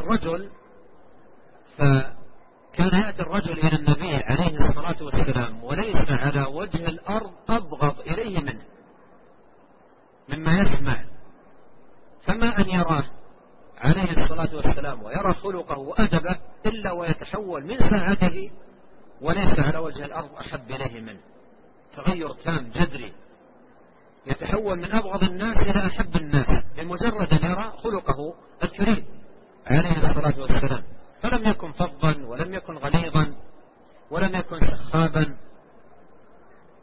الرجل إلى النبي عليه الصلاة والسلام وليس على وجه الأرض أبغض إليه منه مما يسمع، فما أن يراه عليه الصلاة والسلام ويرى خلقه وأدبه إلا ويتحول من ساعته وليس على وجه الأرض أحب إليه منه. تغير تام جذري، يتحول من أبغض الناس إلى أحب الناس بمجرد أن يرى خلقه الكريم عليه الصلاة والسلام. فلم يكن فظا ولم يكن غليظا ولم يكن سخابا،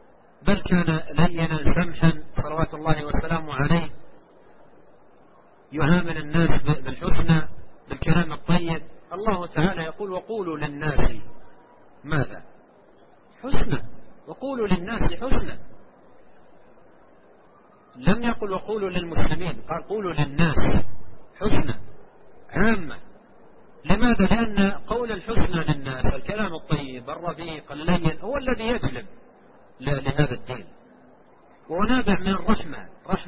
بل كان لينا سمحا صلوات الله وسلامه عليه. يعامل الناس بالحسنى بالكلام الطيب. الله تعالى يقول وقولوا للناس ماذا؟ حسنى. وقولوا للناس حسنى. لم يقل وقولوا للمسلمين، قال قولوا للناس حسنى عامة. لماذا؟ لأن قول الحسنى للناس، الكلام الطيب الرفيق اللين، هو الذي يجلب لهذا الدين، ونابع من الرحمة،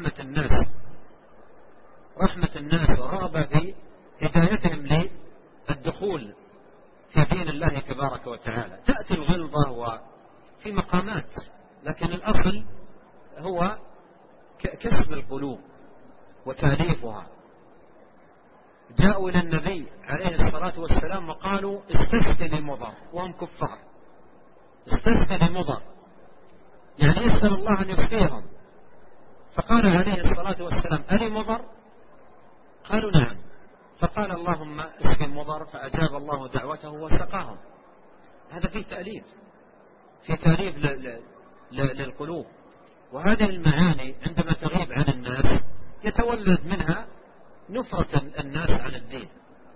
رحمة الناس ورغبة في هدايتهم للدخول في دين الله تبارك وتعالى. تأتي الغلظة وفي مقامات، لكن الأصل هو كسب القلوب وتأليفها. جاءوا إلى النبي عليه الصلاة والسلام وقالوا استسقي لمضر، وهم كفار. استسقي لمضر يعني يسأل الله أن يسقيهم. فقال عليه الصلاة والسلام ألي مضر؟ قالوا نعم. فقال اللهم اسقي المضر، فأجاب الله دعوته وسقاهم. هذا فيه تأليف، في تأليف للقلوب. وهذه المعاني عندما تغيب عن الناس يتولد منها نفرة الناس عن الدين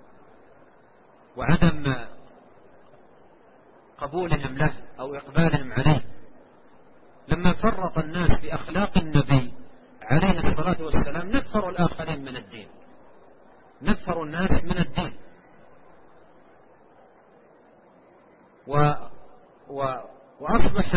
وعدم قبولهم له أو إقبالهم عليه. لما فرط الناس في أخلاق النبي عليه الصلاة والسلام نفروا الآخرين من الدين، نفروا الناس من الدين. وأصبح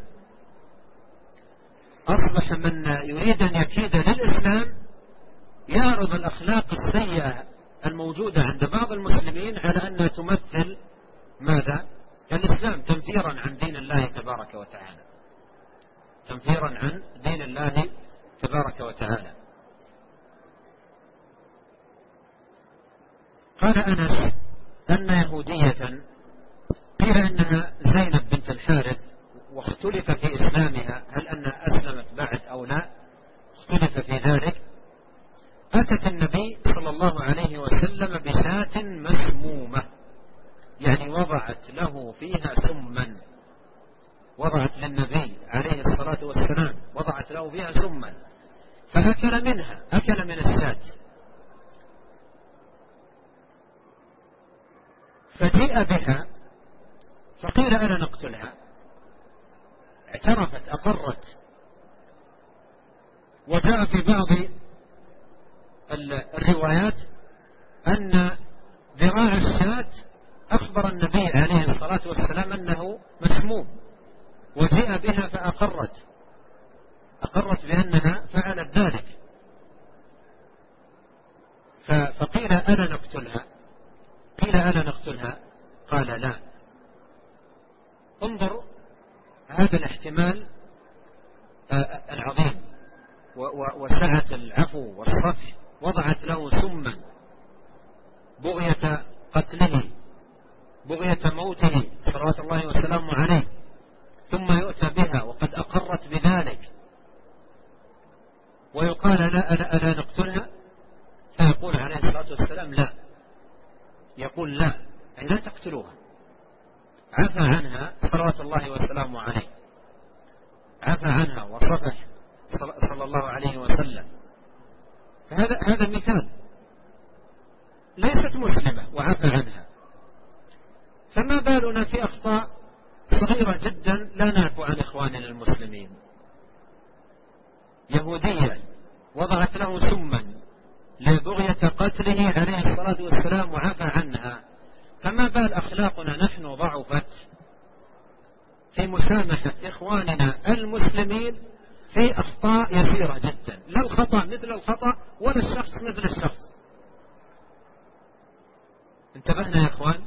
من يريد أن يكيد للإسلام يعرض الأخلاق السيئة الموجودة عند بعض المسلمين على أنها تمثل ماذا؟ الإسلام، تنفيرا عن دين الله تبارك وتعالى، تنفيرا عن دين الله تبارك وتعالى. قال أنس أن يهودية قيل أنها زينب بنت الحارث، واختلف في إسلامها، هل أنها أسلمت بعد أو لا، اختلف في ذلك. أتت النبي صلى الله عليه وسلم بشاة مسمومة، يعني وضعت له فيها سما، وضعت للنبي عليه الصلاة والسلام وضعت له فيها سما، فأكل منها، أكل من الشاة. فجيء بها فقيل أنا نقتلها، اعترفت أقرت. وجاء في بعض الروايات أن ذراع الشاة أخبر النبي عليه الصلاة والسلام أنه مسموم، وجيء بها فأقرت بأنها فعلت ذلك. فقيل ألا نقتلها، قيل ألا نقتلها، قال لا. انظر هذا الاحتمال العظيم وسعة العفو والصفح. وضعت له سما بغية قتله، بغية موته صلوات الله وسلامه عليه، ثم يؤتى بها وقد أقرت بذلك، ويقال ألا نقتلها، فيقول عليه الصلاة والسلام لا، يقول لا، أي لا تقتلوها. عفى عنها صلوات الله وسلامه عليه، عفى عنها وصفح صلى الله عليه وسلم. هذا مثال، ليست مسلمة وعفى عنها، فما بالنا في أخطاء صغيرة جدا لا نعفو عن إخواننا المسلمين. يهودية وضعت له سما لبغية قتله عليه الصلاة والسلام وعفى عنها، فما بال أخلاقنا نحن ضعفت في مسامحة إخواننا المسلمين في أخطاء يسيرة جدا، لا الخطأ مثل الخطأ ولا الشخص مثل الشخص. انتبهنا يا إخوان؟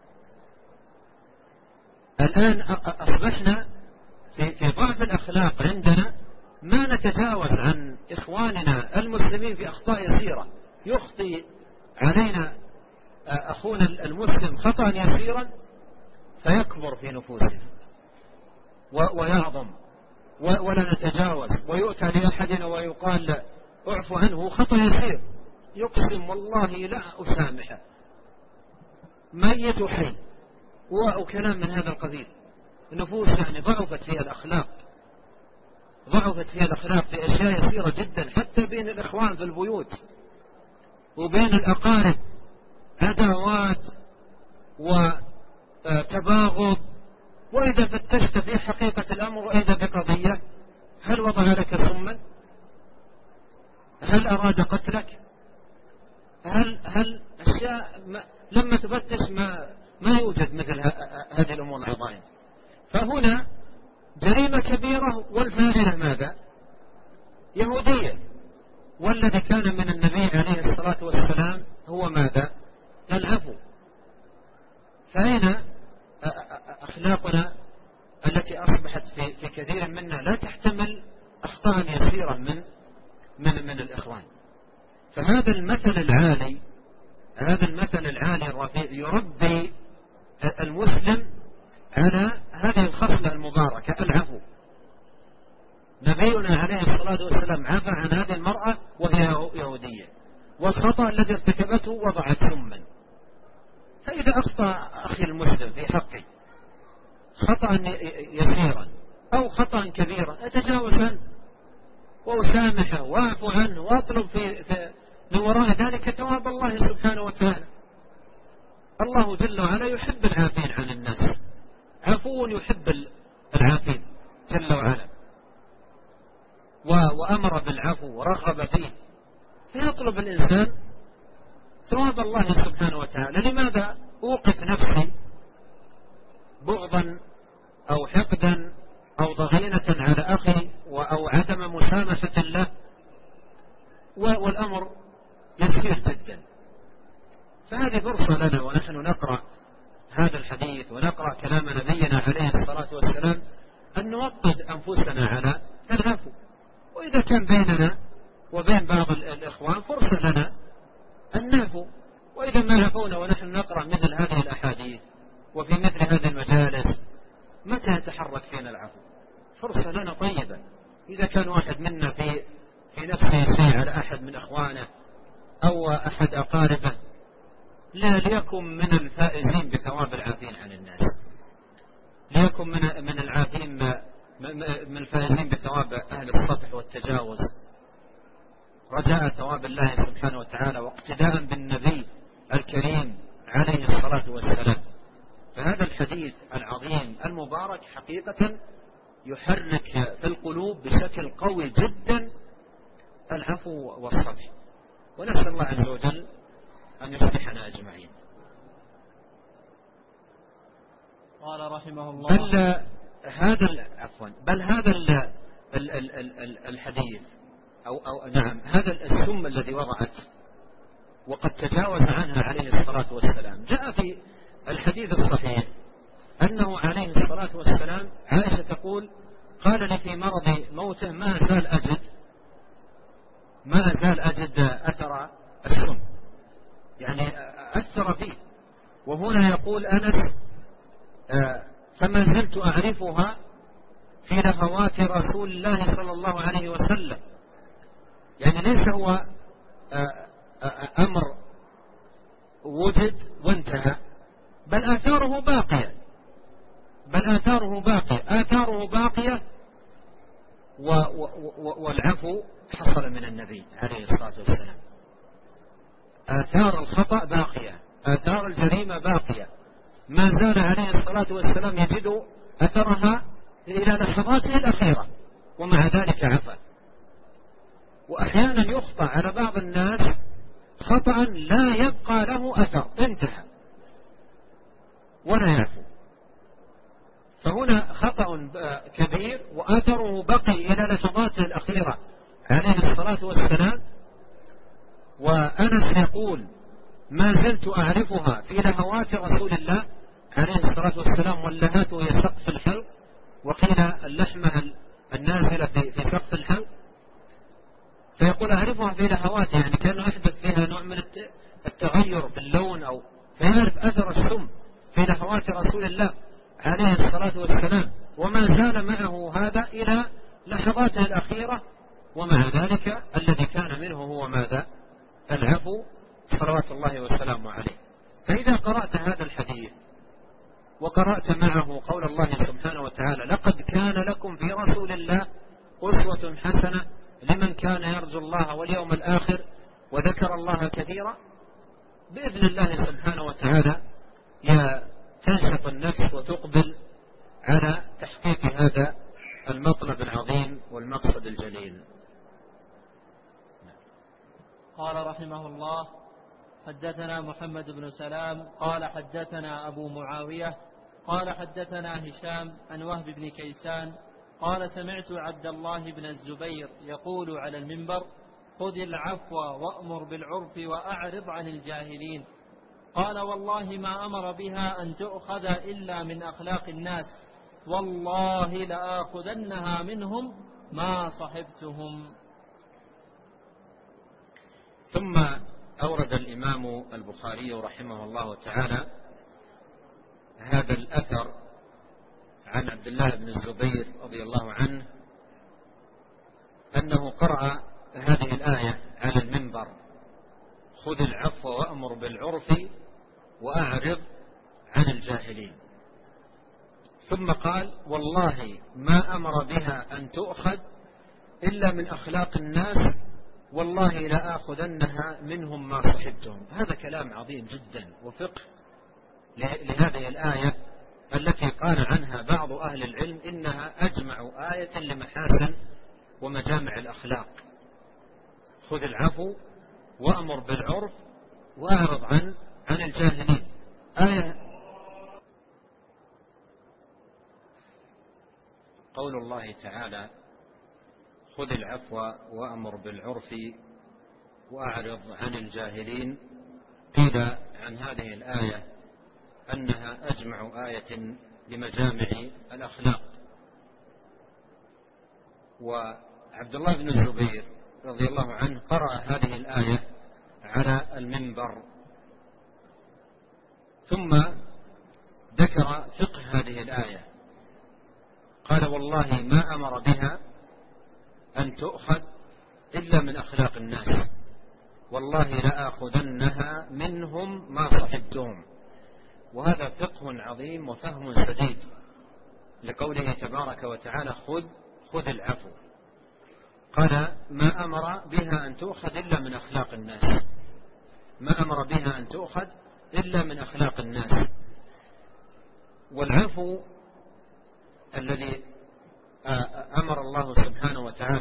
الآن أصبحنا في ضعف الأخلاق عندنا، ما نتجاوز عن إخواننا المسلمين في أخطاء يسيرة. يخطي علينا أخونا المسلم خطأ يسيرا فيكبر في نفوسنا ويعظم ولا نتجاوز، ويؤتى لأحدنا ويقال اعفو عنه خطأ يسير، يقسم والله لا أسامحه، ميت حي، وكلام من هذا القبيل. النفوس يعني ضعفت فيها الأخلاق، ضعفت فيها الأخلاق في أشياء يسيرة جدا، حتى بين الإخوان في البيوت وبين الأقارب عداوات وتباغض، وإذا فتشت في حقيقة الأمر وإذا بقضية، هل وضع لك سما؟ هل أراد قتلك؟ هل أشياء لما تفتش ما يوجد مثل هذه الأمور العظائم. فهنا جريمة كبيرة، والفاعلة ماذا؟ يهودية. والذي كان من النبي عليه الصلاة والسلام هو ماذا؟ العفو. فأين أخلاقنا التي أصبحت في كثير منا لا تحتمل أخطاء يسيرة من الإخوان. فهذا المثل العالي، هذا المثل العالي الرفيع يربي المسلم على هذه الخصلة المباركة، العفو. نبينا عليه الصلاة والسلام عفى عن هذه المرأة وهي يهودية، والخطأ الذي ارتكبته وضعت سما. فإذا أخطأ أخي المسلم في حقه خطأ يسيرا أو خطأ كبيرا، أتجاوز عنه وأسامحه وأعفو عنه وأطلب من وراء ذلك ثواب الله سبحانه وتعالى. الله جل وعلا يحب العافين عن الناس، عفو يحب العافين جل وعلا، وأمر بالعفو ورغب فيه، فيطلب الإنسان ثواب الله سبحانه وتعالى. لماذا أوقف نفسي بغضا أو حقدا أو ضغينة على أخي أو عدم مسامحة له والأمر يسير جدا؟ فهذه فرصة لنا ونحن نقرأ هذا الحديث ونقرأ كلام نبينا عليه الصلاة والسلام أن نوقد أنفسنا على العفو. وإذا كان بيننا وبين بعض الإخوان فرصة لنا أن نعفو، وإذا ما عفونا ونحن نقرأ مثل هذه الأحاديث وفي مثل هذه المجالس، متى يتحرك فينا العفو؟ فرصة لنا طيبة. إذا كان واحد منا في نفسه شيء على أحد من أخوانه أو أحد أقاربه، لا ليكن من الفائزين بثواب العافين عن الناس، ليكن من العافين من الفائزين بثواب أهل الصفح والتجاوز، رجاء ثواب الله سبحانه وتعالى واقتداء بالنبي الكريم عليه الصلاة والسلام. فهذا الحديث العظيم المبارك حقيقة يحرك في القلوب بشكل قوي جدا العفو والصفح، ونسأل الله عز وجل أن يصلحنا أجمعين. قال رحمه الله بل هذا الحديث أو نعم هذا السم الذي وضعت وقد تجاوز عنها عليه الصلاة والسلام، جاء في الحديث الصحيح أنه عليه الصلاة والسلام عائشة تقول قال لي في مرض موته ما أزال أجد أثر السم، يعني أثر فيه. وهنا يقول أنس فما زلت أعرفها في لهوات رسول الله صلى الله عليه وسلم، يعني ليس هو أمر وجد وانتهى، بل آثاره باقية، والعفو حصل من النبي عليه الصلاة والسلام. آثار الخطأ باقية، آثار الجريمة باقية، ما زال عليه الصلاة والسلام يجد أثرها إلى لحظاته الأخيرة، ومع ذلك عفا. وأحيانا يخطأ على بعض الناس خطأ لا يبقى له أثر، انتهى ولا يعفو. فهنا خطأ كبير وأثره بقي إلى لحظاته الأخيرة عليه الصلاة والسلام. وأنس يقول ما زلت أعرفها في لهوات رسول الله عليه الصلاة والسلام، واللهات هي سقف الحلق، وقيل اللحمة النازلة في سقف الحلق. فيقول أعرفها في لهوات، يعني كان يحدث فيها نوع من التغير في اللون، أو فيعرف أثر السم في لهوات رسول الله عليه الصلاة والسلام، وما زال معه هذا إلى لحظاته الأخيرة. ومع ذلك الذي كان منه هو ماذا؟ العفو صلوات الله وسلامه عليه. فإذا قرأت هذا الحديث وقرأت معه قول الله سبحانه وتعالى لقد كان لكم في رسول الله أسوة حسنة لمن كان يرجو الله واليوم الآخر وذكر الله كثيرا، بإذن الله سبحانه وتعالى تنشط النفس وتقبل على تحقيق هذا المطلب العظيم والمقصد الجليل. قال رحمه الله: حدثنا محمد بن سلام قال حدثنا أبو معاوية قال حدثنا هشام عن وهب بن كيسان قال: سمعت عبد الله بن الزبير يقول على المنبر: خذ العفو وأمر بالعرف وأعرض عن الجاهلين. قال: والله ما أمر بها أن تؤخذ إلا من أخلاق الناس، والله لآخذنها منهم ما صحبتهم. ثم أورد الإمام البخاري رحمه الله تعالى هذا الأثر عن عبد الله بن الزبير رضي الله عنه أنه قرأ هذه الآية على المنبر: خذ العفو وأمر بالعرف وأعرض عن الجاهلين. ثم قال: والله ما أمر بها أن تؤخذ إلا من أخلاق الناس، والله لآخذنها منهم ما صحبتهم. هذا كلام عظيم جدا وفقه لهذه الآية التي قال عنها بعض أهل العلم إنها أجمع آية لمحاسن ومجامع الأخلاق. خذ العفو وأمر بالعرف وأعرض عن الجاهلين. آية قول الله تعالى: خذ العفو وأمر بالعرف وأعرض عن الجاهلين. قيل عن هذه الآية أنها أجمع آية لمجامع الأخلاق. وعبد الله بن الزبير رضي الله عنه قرأ هذه الآية على المنبر، ثم ذكر فقه هذه الآية. قال: والله ما أمر بها أن تؤخذ إلا من أخلاق الناس، والله لآخذنها منهم ما صحبتهم. وهذا فقه عظيم وفهم سديد لقوله تبارك وتعالى: خذ العفو. قال: ما أمر بها أن تؤخذ إلا من أخلاق الناس، ما أمر بها أن تؤخذ إلا من أخلاق الناس. والعفو الذي أمر الله سبحانه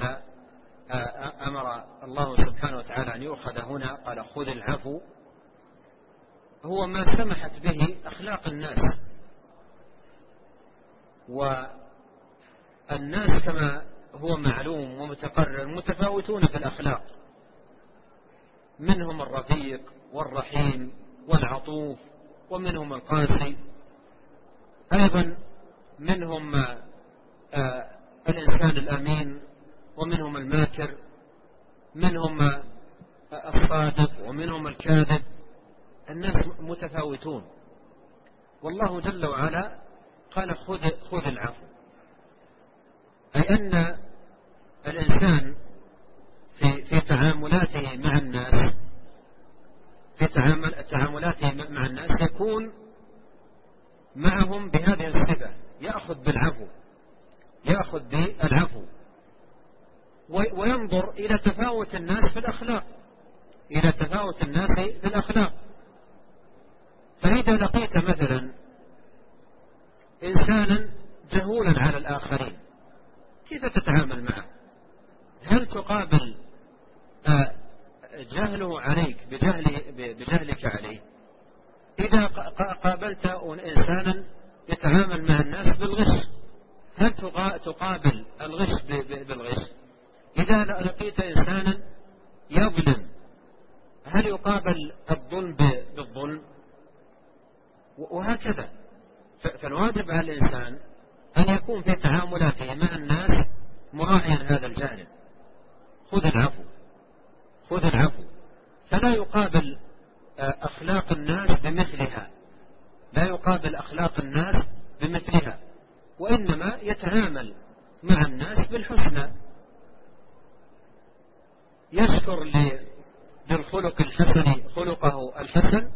وتعالى أن يؤخذ هنا، قال: خذ العفو، هو ما سمحت به أخلاق الناس. والناس كما هو معلوم ومتقرر متفاوتون في الأخلاق، منهم الرفيق والرحيم والعطوف، ومنهم القاسي، أيضا منهم الإنسان الأمين، ومنهم الماكر، منهم الصادق، ومنهم الكاذب. الناس متفاوتون، والله جل وعلا قال: خذ العفو، أي أن الإنسان في تعاملاته مع الناس، في تعاملاته مع الناس يكون معهم بهذه الصفة، يأخذ بالعفو، وينظر إلى تفاوت الناس في الأخلاق، فإذا لقيت مثلا إنسانا جهولا على الآخرين، كيف تتعامل معه؟ هل تقابل جهله عليك بجهلك عليه؟ إذا قابلت إنسانا يتعامل مع الناس بالغش، هل تقابل الغش بالغش؟ إذا لقيت إنسانا يظلم، هل يقابل الظلم بالظلم؟ وهكذا. فالواجب على الإنسان أن يكون في تعاملاته مع الناس مراعيا هذا الجانب. خذ العفو، فلا يقابل أخلاق الناس بمثلها، وإنما يتعامل مع الناس بالحسنى، يشكر للخلق الحسن خلقه الحسن،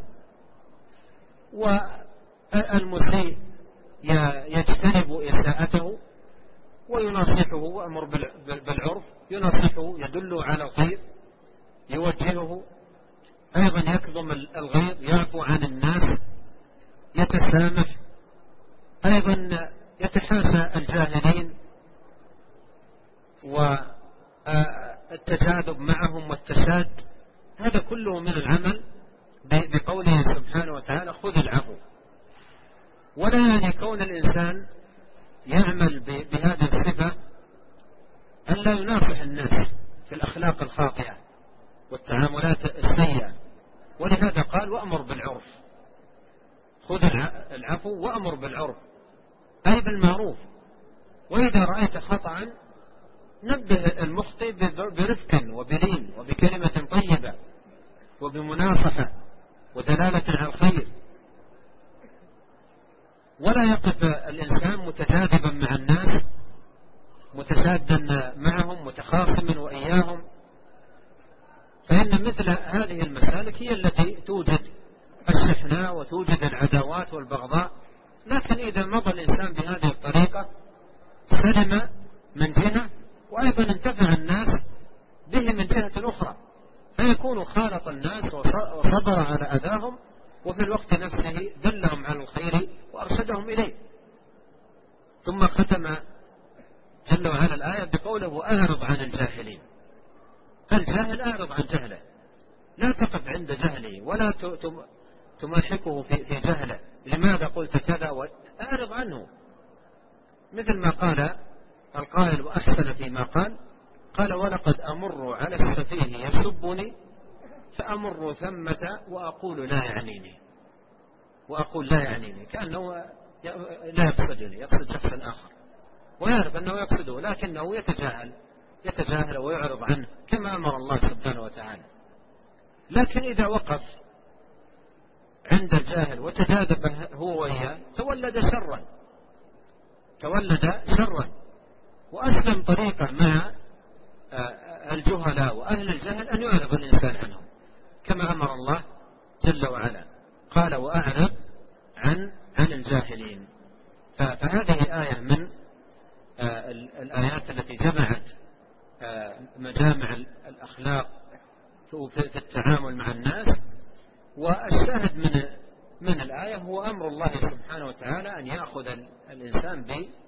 والمسيء يجتنب إساءته وينصحه، وأمر بالعرف، ينصحه، يدل على الخير، يوجهه، أيضا يكظم الغيظ، يعفو عن الناس، يتسامح، أيضا يتحاشى الجاهلين والتجاذب معهم والتشاد. هذا كله من العمل بقوله سبحانه وتعالى خذ العفو. ولا يعني كون الإنسان يعمل بهذه الصفة أن لا يناصح الناس في الأخلاق الخاطئة والتعاملات السيئة، ولهذا قال وأمر بالعرف. خذ العفو وأمر بالعرف، أي بالمعروف. وإذا رأيت خطأ نبه المخطئ برفق وبلين وبكلمة طيبة وبمناصحة ودلالة على الخير. ولا يقف الإنسان متجاذبا مع الناس، متشادا معهم، متخاصما وإياهم، فإن مثل هذه المسالك هي التي توجد الشحناء وتوجد العداوات والبغضاء. لكن إذا مضى الإنسان بهذه الطريقة سلم من جهة، وأيضا انتفع الناس به من جهة أخرى، فيكون خالط الناس وصبر على أذاهم، وفي الوقت نفسه دلهم على الخير وأرشدهم إليه. ثم ختم جل وعلا الآية بقوله أعرض عن الجاهلين. الجاهل أعرض عن جهله، لا تقف عند جهله ولا تماحكه في جهله. لماذا قلت كذا؟ أعرض عنه، مثل ما قال القائل وأحسن فيما قال ولقد أمر على السفيه يسبني فأمر ثمة وأقول لا يعنيني، كأنه لا يقصدني، يقصد شخصا آخر، ويعرف أنه يقصده لكنه يتجاهل ويعرض عنه كما أمر الله سبحانه وتعالى. لكن إذا وقف عند الجاهل وتجاذب هو وإياه تولد شرا وأسلم طريقة مع الجهلاء وأهل الجهل أن يعرض الإنسان عنهم كما أمر الله جل وعلا، قال وأعرض عن الجاهلين. فهذه آية من الآيات التي جمعت مجامع الأخلاق في التعامل مع الناس. والشاهد من الآية هو أمر الله سبحانه وتعالى أن يأخذ الإنسان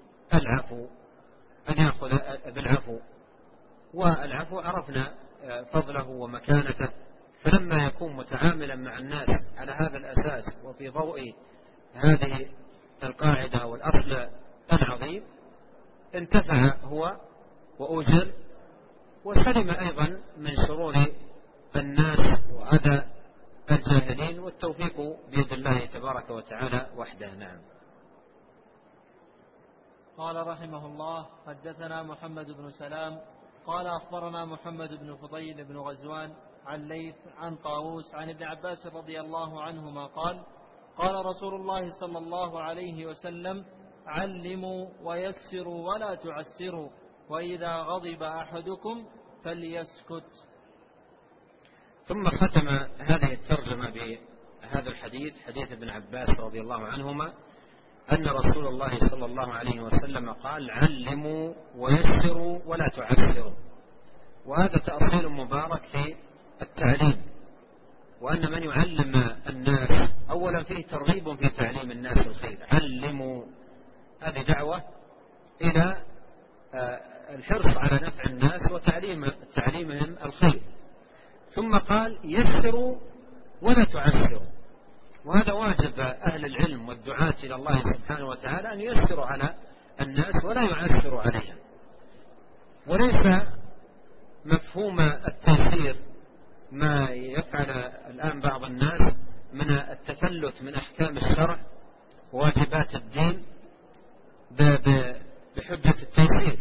بالعفو. والعفو عرفنا فضله ومكانته، فلما يكون متعاملا مع الناس على هذا الأساس وفي ضوء هذه القاعدة والأصل العظيم انتفع هو وأجر، وسلم أيضا من شرور الناس وأذى الجاهلين، والتوفيق بيد الله تبارك وتعالى وحده. نعم. قال رحمه الله حدثنا محمد بن سلام قال أخبرنا محمد بن فضيل بن غزوان عن ليث عن طاووس عن ابن عباس رضي الله عنهما قال رسول الله صلى الله عليه وسلم علموا ويسروا ولا تعسروا، وإذا غضب أحدكم فليسكت. ثم ختم هذه الترجمة بهذا الحديث، حديث ابن عباس رضي الله عنهما أن رسول الله صلى الله عليه وسلم قال علموا ويسروا ولا تعسروا. وهذا تأصيل مبارك في التعليم، وأن من يعلم الناس أولا فيه ترغيب في تعليم الناس الخير. علموا، هذه دعوة إلى الحرص على نفع الناس وتعليمهم الخير. ثم قال يسروا ولا تعسروا، وهذا واجب أهل العلم والدعاة إلى الله سبحانه وتعالى أن ييسروا على الناس ولا يعسروا عليهم. وليس مفهوم التيسير ما يفعل الآن بعض الناس من التفلت من أحكام الشرع وواجبات الدين بحجة التيسير،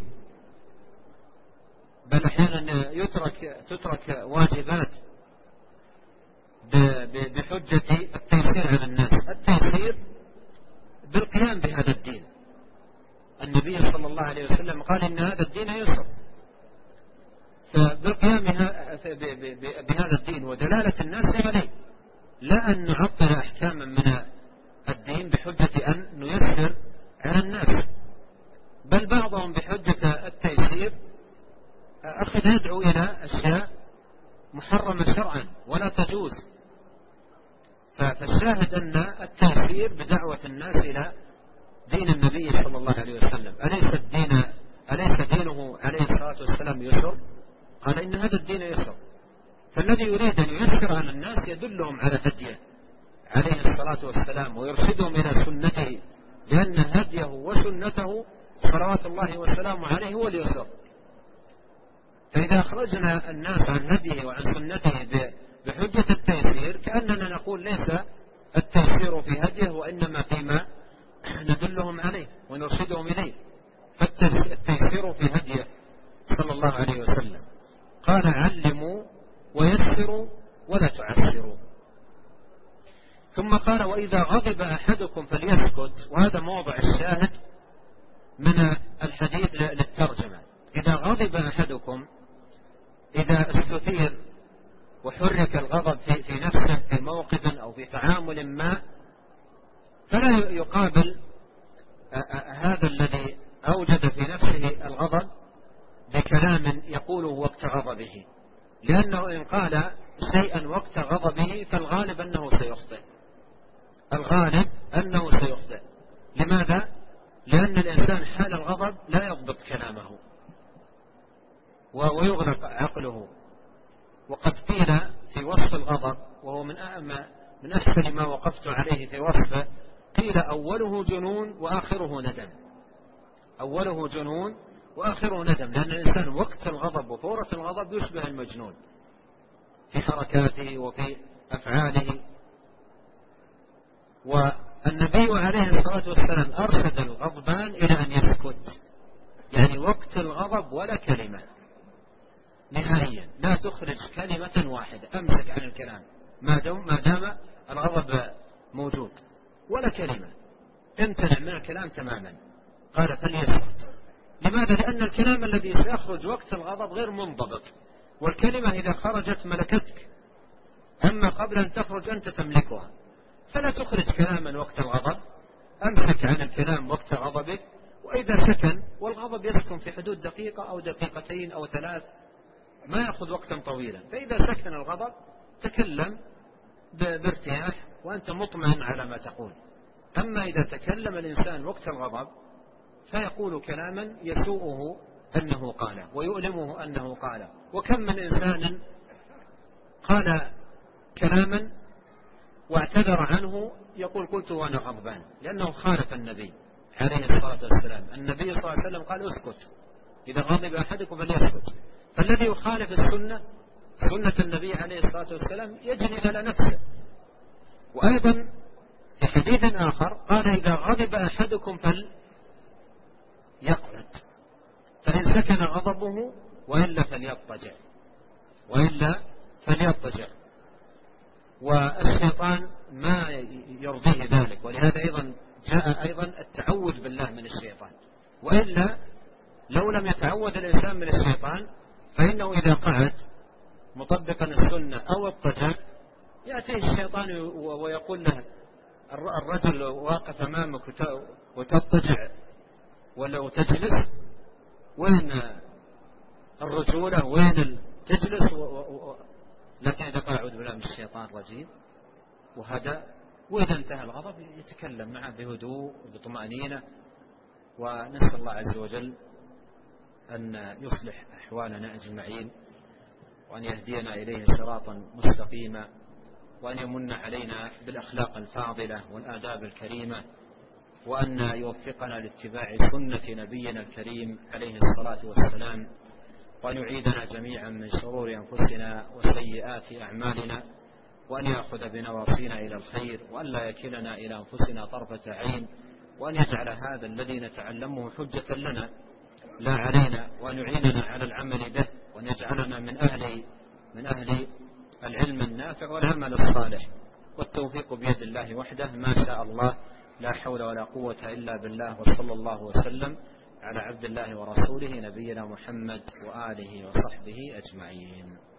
بل أحيانا تترك واجبات بحجة التيسير على الناس. التيسير بالقيام بهذا الدين. النبي صلى الله عليه وسلم قال إن هذا الدين يسر، فبالقيام بهذا الدين ودلالة الناس عليه، لا أن نعطل أحكاما من الدين بحجة أن نيسر على الناس، بل بعضهم بحجة التيسير أخذ يدعو إلى أشياء محرمة شرعا ولا تجوز. فالشاهد أن التيسير بدعوة الناس إلى دين النبي صلى الله عليه وسلم. أليس دينه عليه الصلاة والسلام يسر؟ قال إن هذا الدين يسر. فالذي يريد أن ييسر على الناس يدلهم على هديه عليه الصلاة والسلام ويرشدهم إلى سنته، لأن هديه وسنته صلوات الله وسلامه عليه هو اليسر. فإذا أخرجنا الناس عن هديه وعن سنته بحجة التيسير كأننا نقول ليس التيسير في هديه وإنما فيما ندلهم عليه ونرشدهم إليه. فالتيسير في هديه صلى الله عليه وسلم. قال علموا ويسروا ولا تعسروا. ثم قال وإذا غضب أحدكم فليسكت، وهذا موضع الشاهد من الحديث للترجمة. إذا غضب أحدكم، إذا استثير وحرك الغضب في نفسه في موقف أو في تعامل ما، فلا يقابل هذا الذي أوجد في نفسه الغضب بكلام يقوله وقت غضبه، لأنه إن قال شيئا وقت غضبه فالغالب أنه سيخطئ. الغالب أنه سيخطئ. لماذا؟ لأن الإنسان حال الغضب لا يضبط كلامه ويغلق عقله. وقد قيل في وصف الغضب، وهو من أحسن ما وقفت عليه في وصفه، قيل أوله جنون وآخره ندم. أوله جنون وآخره ندم، لأن الإنسان وقت الغضب وفورة الغضب يشبه المجنون في حركاته وفي أفعاله. والنبي عليه الصلاة والسلام أرشد الغضبان إلى أن يسكت، يعني وقت الغضب ولا كلمة نهائيا، لا تخرج كلمة واحدة، أمسك عن الكلام ما دام الغضب موجود، ولا كلمة، امتنع من الكلام تماما. قال فليسكت. لماذا؟ لأن الكلام الذي سيخرج وقت الغضب غير منضبط، والكلمة إذا خرجت ملكتك، أما قبل أن تخرج أنت تملكها. فلا تخرج كلاما وقت الغضب، أمسك عن الكلام وقت غضبك. وإذا سكن، والغضب يسكن في حدود دقيقة أو دقيقتين أو 3، ما يأخذ وقتا طويلا. فإذا سكن الغضب تكلم بارتياح وأنت مطمئن على ما تقول. أما إذا تكلم الإنسان وقت الغضب فيقول كلاما يسوءه أنه قاله ويؤلمه أنه قاله. وكم من إنسان قال كلاما واعتذر عنه يقول قلت وأنا غضبان، لأنه خالف النبي عليه الصلاة والسلام. النبي صلى الله عليه وسلم قال اسكت، إذا غضب أحدكم فليسكت. فالذي يخالف السنة، سنة النبي عليه الصلاة والسلام، يجري على نفسه. وأيضا في حديث آخر قال إذا غضب أحدكم فليقعد، فإن سكن غضبه وإلا فليضطجع. والشيطان ما يرضيه ذلك، ولهذا أيضا جاء أيضا التعوذ بالله من الشيطان. وإلا لو لم يتعوذ الإنسان من الشيطان فإنه إذا قعد مطبقا السنة أو اضطجع يأتيه الشيطان ويقول له الرجل واقف أمامك وتضطجع ولا تجلس، وين الرجولة، وين تجلس؟ لكن إذا قال أعوذ بالله من الشيطان الرجيم وهذا، وإذا انتهى الغضب يتكلم معه بهدوء وبطمأنينة. ونسأل الله عز وجل أن يصلح أحوالنا أجمعين، وأن يهدينا إليه صراطا مستقيما، وأن يمن علينا بالأخلاق الفاضلة والآداب الكريمة، وأن يوفقنا لاتباع سنة نبينا الكريم عليه الصلاة والسلام، وأن يعيدنا جميعا من شرور أنفسنا وسيئات أعمالنا، وأن يأخذ بنواصينا إلى الخير، وأن لا يكلنا إلى أنفسنا طرفة عين، وأن يجعل هذا الذي نتعلمه حجة لنا لا علينا، وأن يعيننا على العمل به، وأن يجعلنا من أهل العلم النافع والعمل الصالح. والتوفيق بيد الله وحده، ما شاء الله، لا حول ولا قوة إلا بالله. وصلى الله وسلم على عبد الله ورسوله نبينا محمد وآله وصحبه أجمعين.